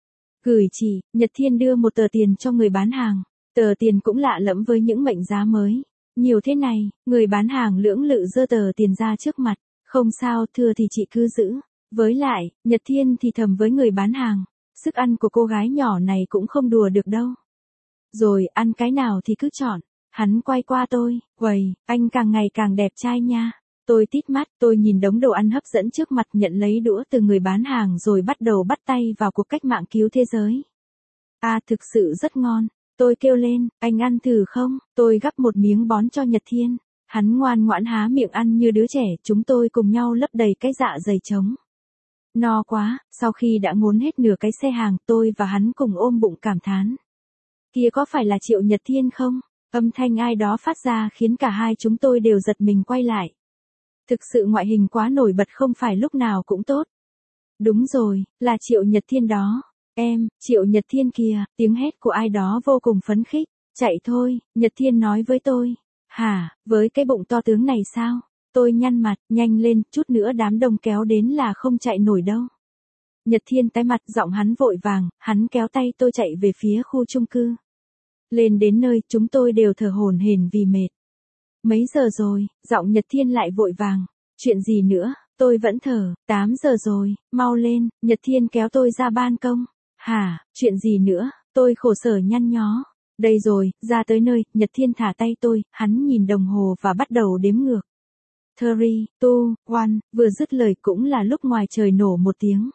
Gửi chỉ, Nhật Thiên đưa một tờ tiền cho người bán hàng, tờ tiền cũng lạ lẫm với những mệnh giá mới. Nhiều thế này, người bán hàng lưỡng lự giơ tờ tiền ra trước mặt, không sao, thừa thì chị cứ giữ. Với lại, Nhật Thiên thì thầm với người bán hàng, sức ăn của cô gái nhỏ này cũng không đùa được đâu. Rồi, ăn cái nào thì cứ chọn. Hắn quay qua tôi, uầy, anh càng ngày càng đẹp trai nha. Tôi tít mắt, tôi nhìn đống đồ ăn hấp dẫn trước mặt, nhận lấy đũa từ người bán hàng rồi bắt đầu bắt tay vào cuộc cách mạng cứu thế giới. À, thực sự rất ngon. Tôi kêu lên, anh ăn thử không? Tôi gắp một miếng bón cho Nhật Thiên. Hắn ngoan ngoãn há miệng ăn như đứa trẻ, chúng tôi cùng nhau lấp đầy cái dạ dày trống. No quá, sau khi đã ngốn hết nửa cái xe hàng, tôi và hắn cùng ôm bụng cảm thán. Kia có phải là Triệu Nhật Thiên không? Âm thanh ai đó phát ra khiến cả hai chúng tôi đều giật mình quay lại. Thực sự ngoại hình quá nổi bật không phải lúc nào cũng tốt. Đúng rồi, là Triệu Nhật Thiên đó. Em, Triệu Nhật Thiên kìa, tiếng hét của ai đó vô cùng phấn khích. Chạy thôi, Nhật Thiên nói với tôi. Hả, với cái bụng to tướng này sao? Tôi nhăn mặt, nhanh lên, chút nữa đám đông kéo đến là không chạy nổi đâu. Nhật Thiên tái mặt, giọng hắn vội vàng, hắn kéo tay tôi chạy về phía khu chung cư. Lên đến nơi, chúng tôi đều thở hổn hển vì mệt. Mấy giờ rồi, giọng Nhật Thiên lại vội vàng. Chuyện gì nữa, tôi vẫn thở, tám giờ rồi, mau lên, Nhật Thiên kéo tôi ra ban công. Hả, chuyện gì nữa, tôi khổ sở nhăn nhó. Đây rồi, ra tới nơi, Nhật Thiên thả tay tôi, hắn nhìn đồng hồ và bắt đầu đếm ngược. Three, two, one, vừa dứt lời cũng là lúc ngoài trời nổ một tiếng.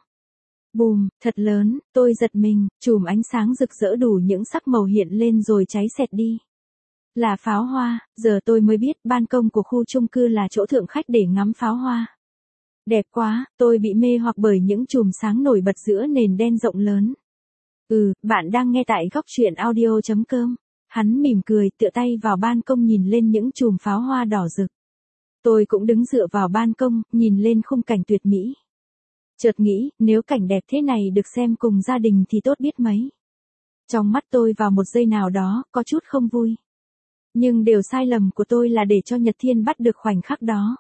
Bùm, thật lớn, tôi giật mình, chùm ánh sáng rực rỡ đủ những sắc màu hiện lên rồi cháy xẹt đi. Là pháo hoa, giờ tôi mới biết ban công của khu chung cư là chỗ thượng khách để ngắm pháo hoa. Đẹp quá, tôi bị mê hoặc bởi những chùm sáng nổi bật giữa nền đen rộng lớn. Ừ, bạn đang nghe tại góc truyện audio chấm com. Hắn mỉm cười, tựa tay vào ban công nhìn lên những chùm pháo hoa đỏ rực. Tôi cũng đứng dựa vào ban công, nhìn lên khung cảnh tuyệt mỹ. Chợt nghĩ, nếu cảnh đẹp thế này được xem cùng gia đình thì tốt biết mấy. Trong mắt tôi vào một giây nào đó, có chút không vui. Nhưng điều sai lầm của tôi là để cho Nhật Thiên bắt được khoảnh khắc đó.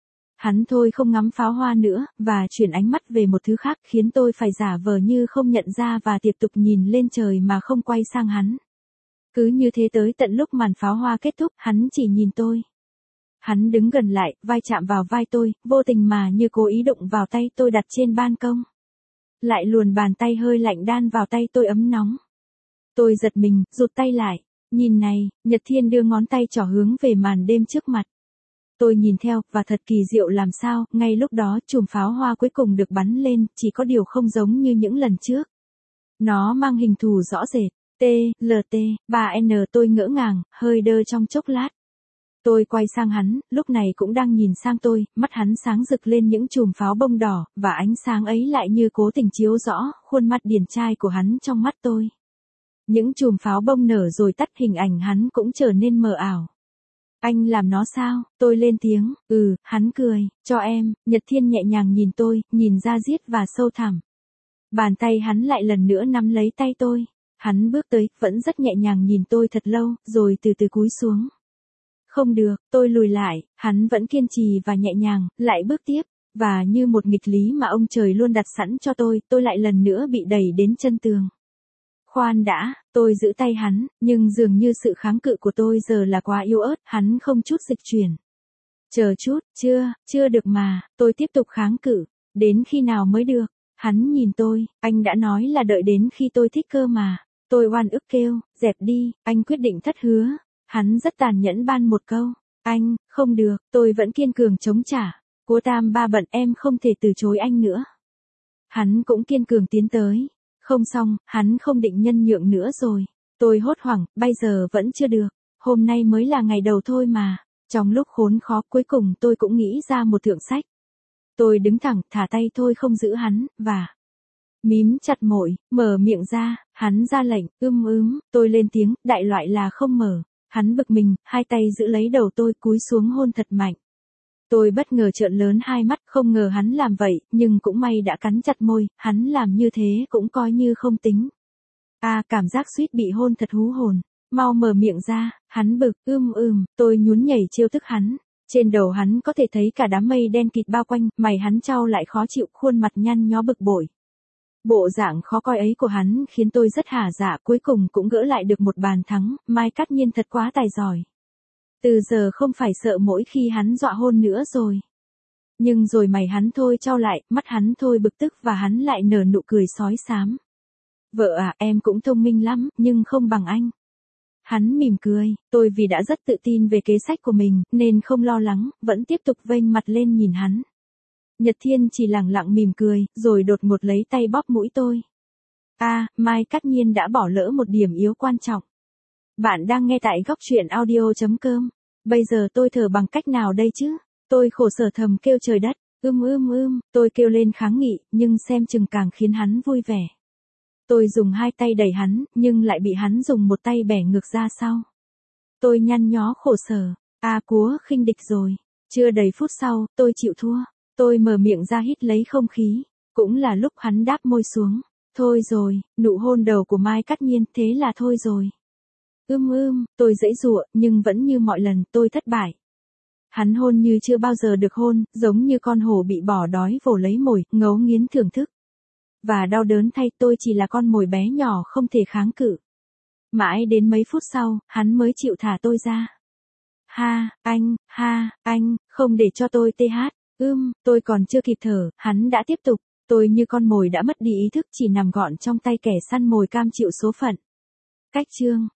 Hắn thôi không ngắm pháo hoa nữa, và chuyển ánh mắt về một thứ khác khiến tôi phải giả vờ như không nhận ra và tiếp tục nhìn lên trời mà không quay sang hắn. Cứ như thế tới tận lúc màn pháo hoa kết thúc, hắn chỉ nhìn tôi. Hắn đứng gần lại, vai chạm vào vai tôi, vô tình mà như cố ý đụng vào tay tôi đặt trên ban công. Lại luồn bàn tay hơi lạnh đan vào tay tôi ấm nóng. Tôi giật mình, rụt tay lại. Nhìn này, Nhật Thiên đưa ngón tay trỏ hướng về màn đêm trước mặt. Tôi nhìn theo, và thật kỳ diệu làm sao, ngay lúc đó chùm pháo hoa cuối cùng được bắn lên, chỉ có điều không giống như những lần trước. Nó mang hình thù rõ rệt, T, L T, ba N tôi ngỡ ngàng, hơi đơ trong chốc lát. Tôi quay sang hắn, lúc này cũng đang nhìn sang tôi, mắt hắn sáng rực lên những chùm pháo bông đỏ, và ánh sáng ấy lại như cố tình chiếu rõ, khuôn mặt điển trai của hắn trong mắt tôi. Những chùm pháo bông nở rồi tắt, hình ảnh hắn cũng trở nên mờ ảo. Anh làm nó sao? Tôi lên tiếng, ừ, hắn cười, cho em, Nhật Thiên nhẹ nhàng nhìn tôi, nhìn ra diết và sâu thẳm. Bàn tay hắn lại lần nữa nắm lấy tay tôi. Hắn bước tới, vẫn rất nhẹ nhàng nhìn tôi thật lâu, rồi từ từ cúi xuống. Không được, tôi lùi lại, hắn vẫn kiên trì và nhẹ nhàng, lại bước tiếp, và như một nghịch lý mà ông trời luôn đặt sẵn cho tôi, tôi lại lần nữa bị đẩy đến chân tường. Khoan đã, tôi giữ tay hắn, nhưng dường như sự kháng cự của tôi giờ là quá yếu ớt, hắn không chút dịch chuyển. Chờ chút, chưa, chưa được mà, tôi tiếp tục kháng cự, đến khi nào mới được? Hắn nhìn tôi, anh đã nói là đợi đến khi tôi thích cơ mà. Tôi oan ức kêu, dẹp đi, anh quyết định thất hứa. Hắn rất tàn nhẫn ban một câu, Anh, không được, tôi vẫn kiên cường chống trả. Cố Tam ba bận em không thể từ chối anh nữa. Hắn cũng kiên cường tiến tới. Không xong, hắn không định nhân nhượng nữa rồi. Tôi hốt hoảng, bây giờ vẫn chưa được. Hôm nay mới là ngày đầu thôi mà. Trong lúc khốn khó cuối cùng tôi cũng nghĩ ra một thượng sách. Tôi đứng thẳng, thả tay thôi không giữ hắn, và mím chặt môi, mở miệng ra, hắn ra lệnh, ưm ướm, tôi lên tiếng, đại loại là không mở. Hắn bực mình, hai tay giữ lấy đầu tôi cúi xuống hôn thật mạnh. Tôi bất ngờ trợn lớn hai mắt, không ngờ hắn làm vậy, nhưng cũng may đã cắn chặt môi, hắn làm như thế cũng coi như không tính. À, cảm giác suýt bị hôn thật hú hồn. Mau mở miệng ra, hắn bực, ưm ưm, tôi nhún nhảy trêu tức hắn. Trên đầu hắn có thể thấy cả đám mây đen kịt bao quanh, mày hắn chau lại khó chịu, khuôn mặt nhăn nhó bực bội. Bộ dạng khó coi ấy của hắn khiến tôi rất hả dạ, cuối cùng cũng gỡ lại được một bàn thắng, Mai Cát Nhiên thật quá tài giỏi. Từ giờ không phải sợ mỗi khi hắn dọa hôn nữa rồi. Nhưng rồi mày hắn thôi chau lại, mắt hắn thôi bực tức và hắn lại nở nụ cười sói xám. Vợ à, em cũng thông minh lắm, nhưng không bằng anh. Hắn mỉm cười, tôi vì đã rất tự tin về kế sách của mình, nên không lo lắng, vẫn tiếp tục vênh mặt lên nhìn hắn. Nhật Thiên chỉ lẳng lặng mỉm cười, rồi đột ngột lấy tay bóp mũi tôi. À, Mai Cát Nhiên đã bỏ lỡ một điểm yếu quan trọng. Bạn đang nghe tại góc truyện audio chấm com. Bây giờ tôi thở bằng cách nào đây chứ? Tôi khổ sở thầm kêu trời đất, ưm ưm ưm, tôi kêu lên kháng nghị, nhưng xem chừng càng khiến hắn vui vẻ. Tôi dùng hai tay đẩy hắn, nhưng lại bị hắn dùng một tay bẻ ngược ra sau. Tôi nhăn nhó khổ sở, à cúa khinh địch rồi. Chưa đầy phút sau, tôi chịu thua. Tôi mở miệng ra hít lấy không khí. Cũng là lúc hắn đáp môi xuống. Thôi rồi, nụ hôn đầu của Mai Cát Nhiên, thế là thôi rồi. Ưm ưm, tôi giãy giụa, nhưng vẫn như mọi lần, tôi thất bại. Hắn hôn như chưa bao giờ được hôn, giống như con hổ bị bỏ đói vồ lấy mồi, ngấu nghiến thưởng thức. Và đau đớn thay, tôi chỉ là con mồi bé nhỏ không thể kháng cự. Mãi đến mấy phút sau, hắn mới chịu thả tôi ra. Ha, anh, ha, anh, không để cho tôi tê hát. Ưm, tôi còn chưa kịp thở, hắn đã tiếp tục. Tôi như con mồi đã mất đi ý thức, chỉ nằm gọn trong tay kẻ săn mồi cam chịu số phận. Cách chương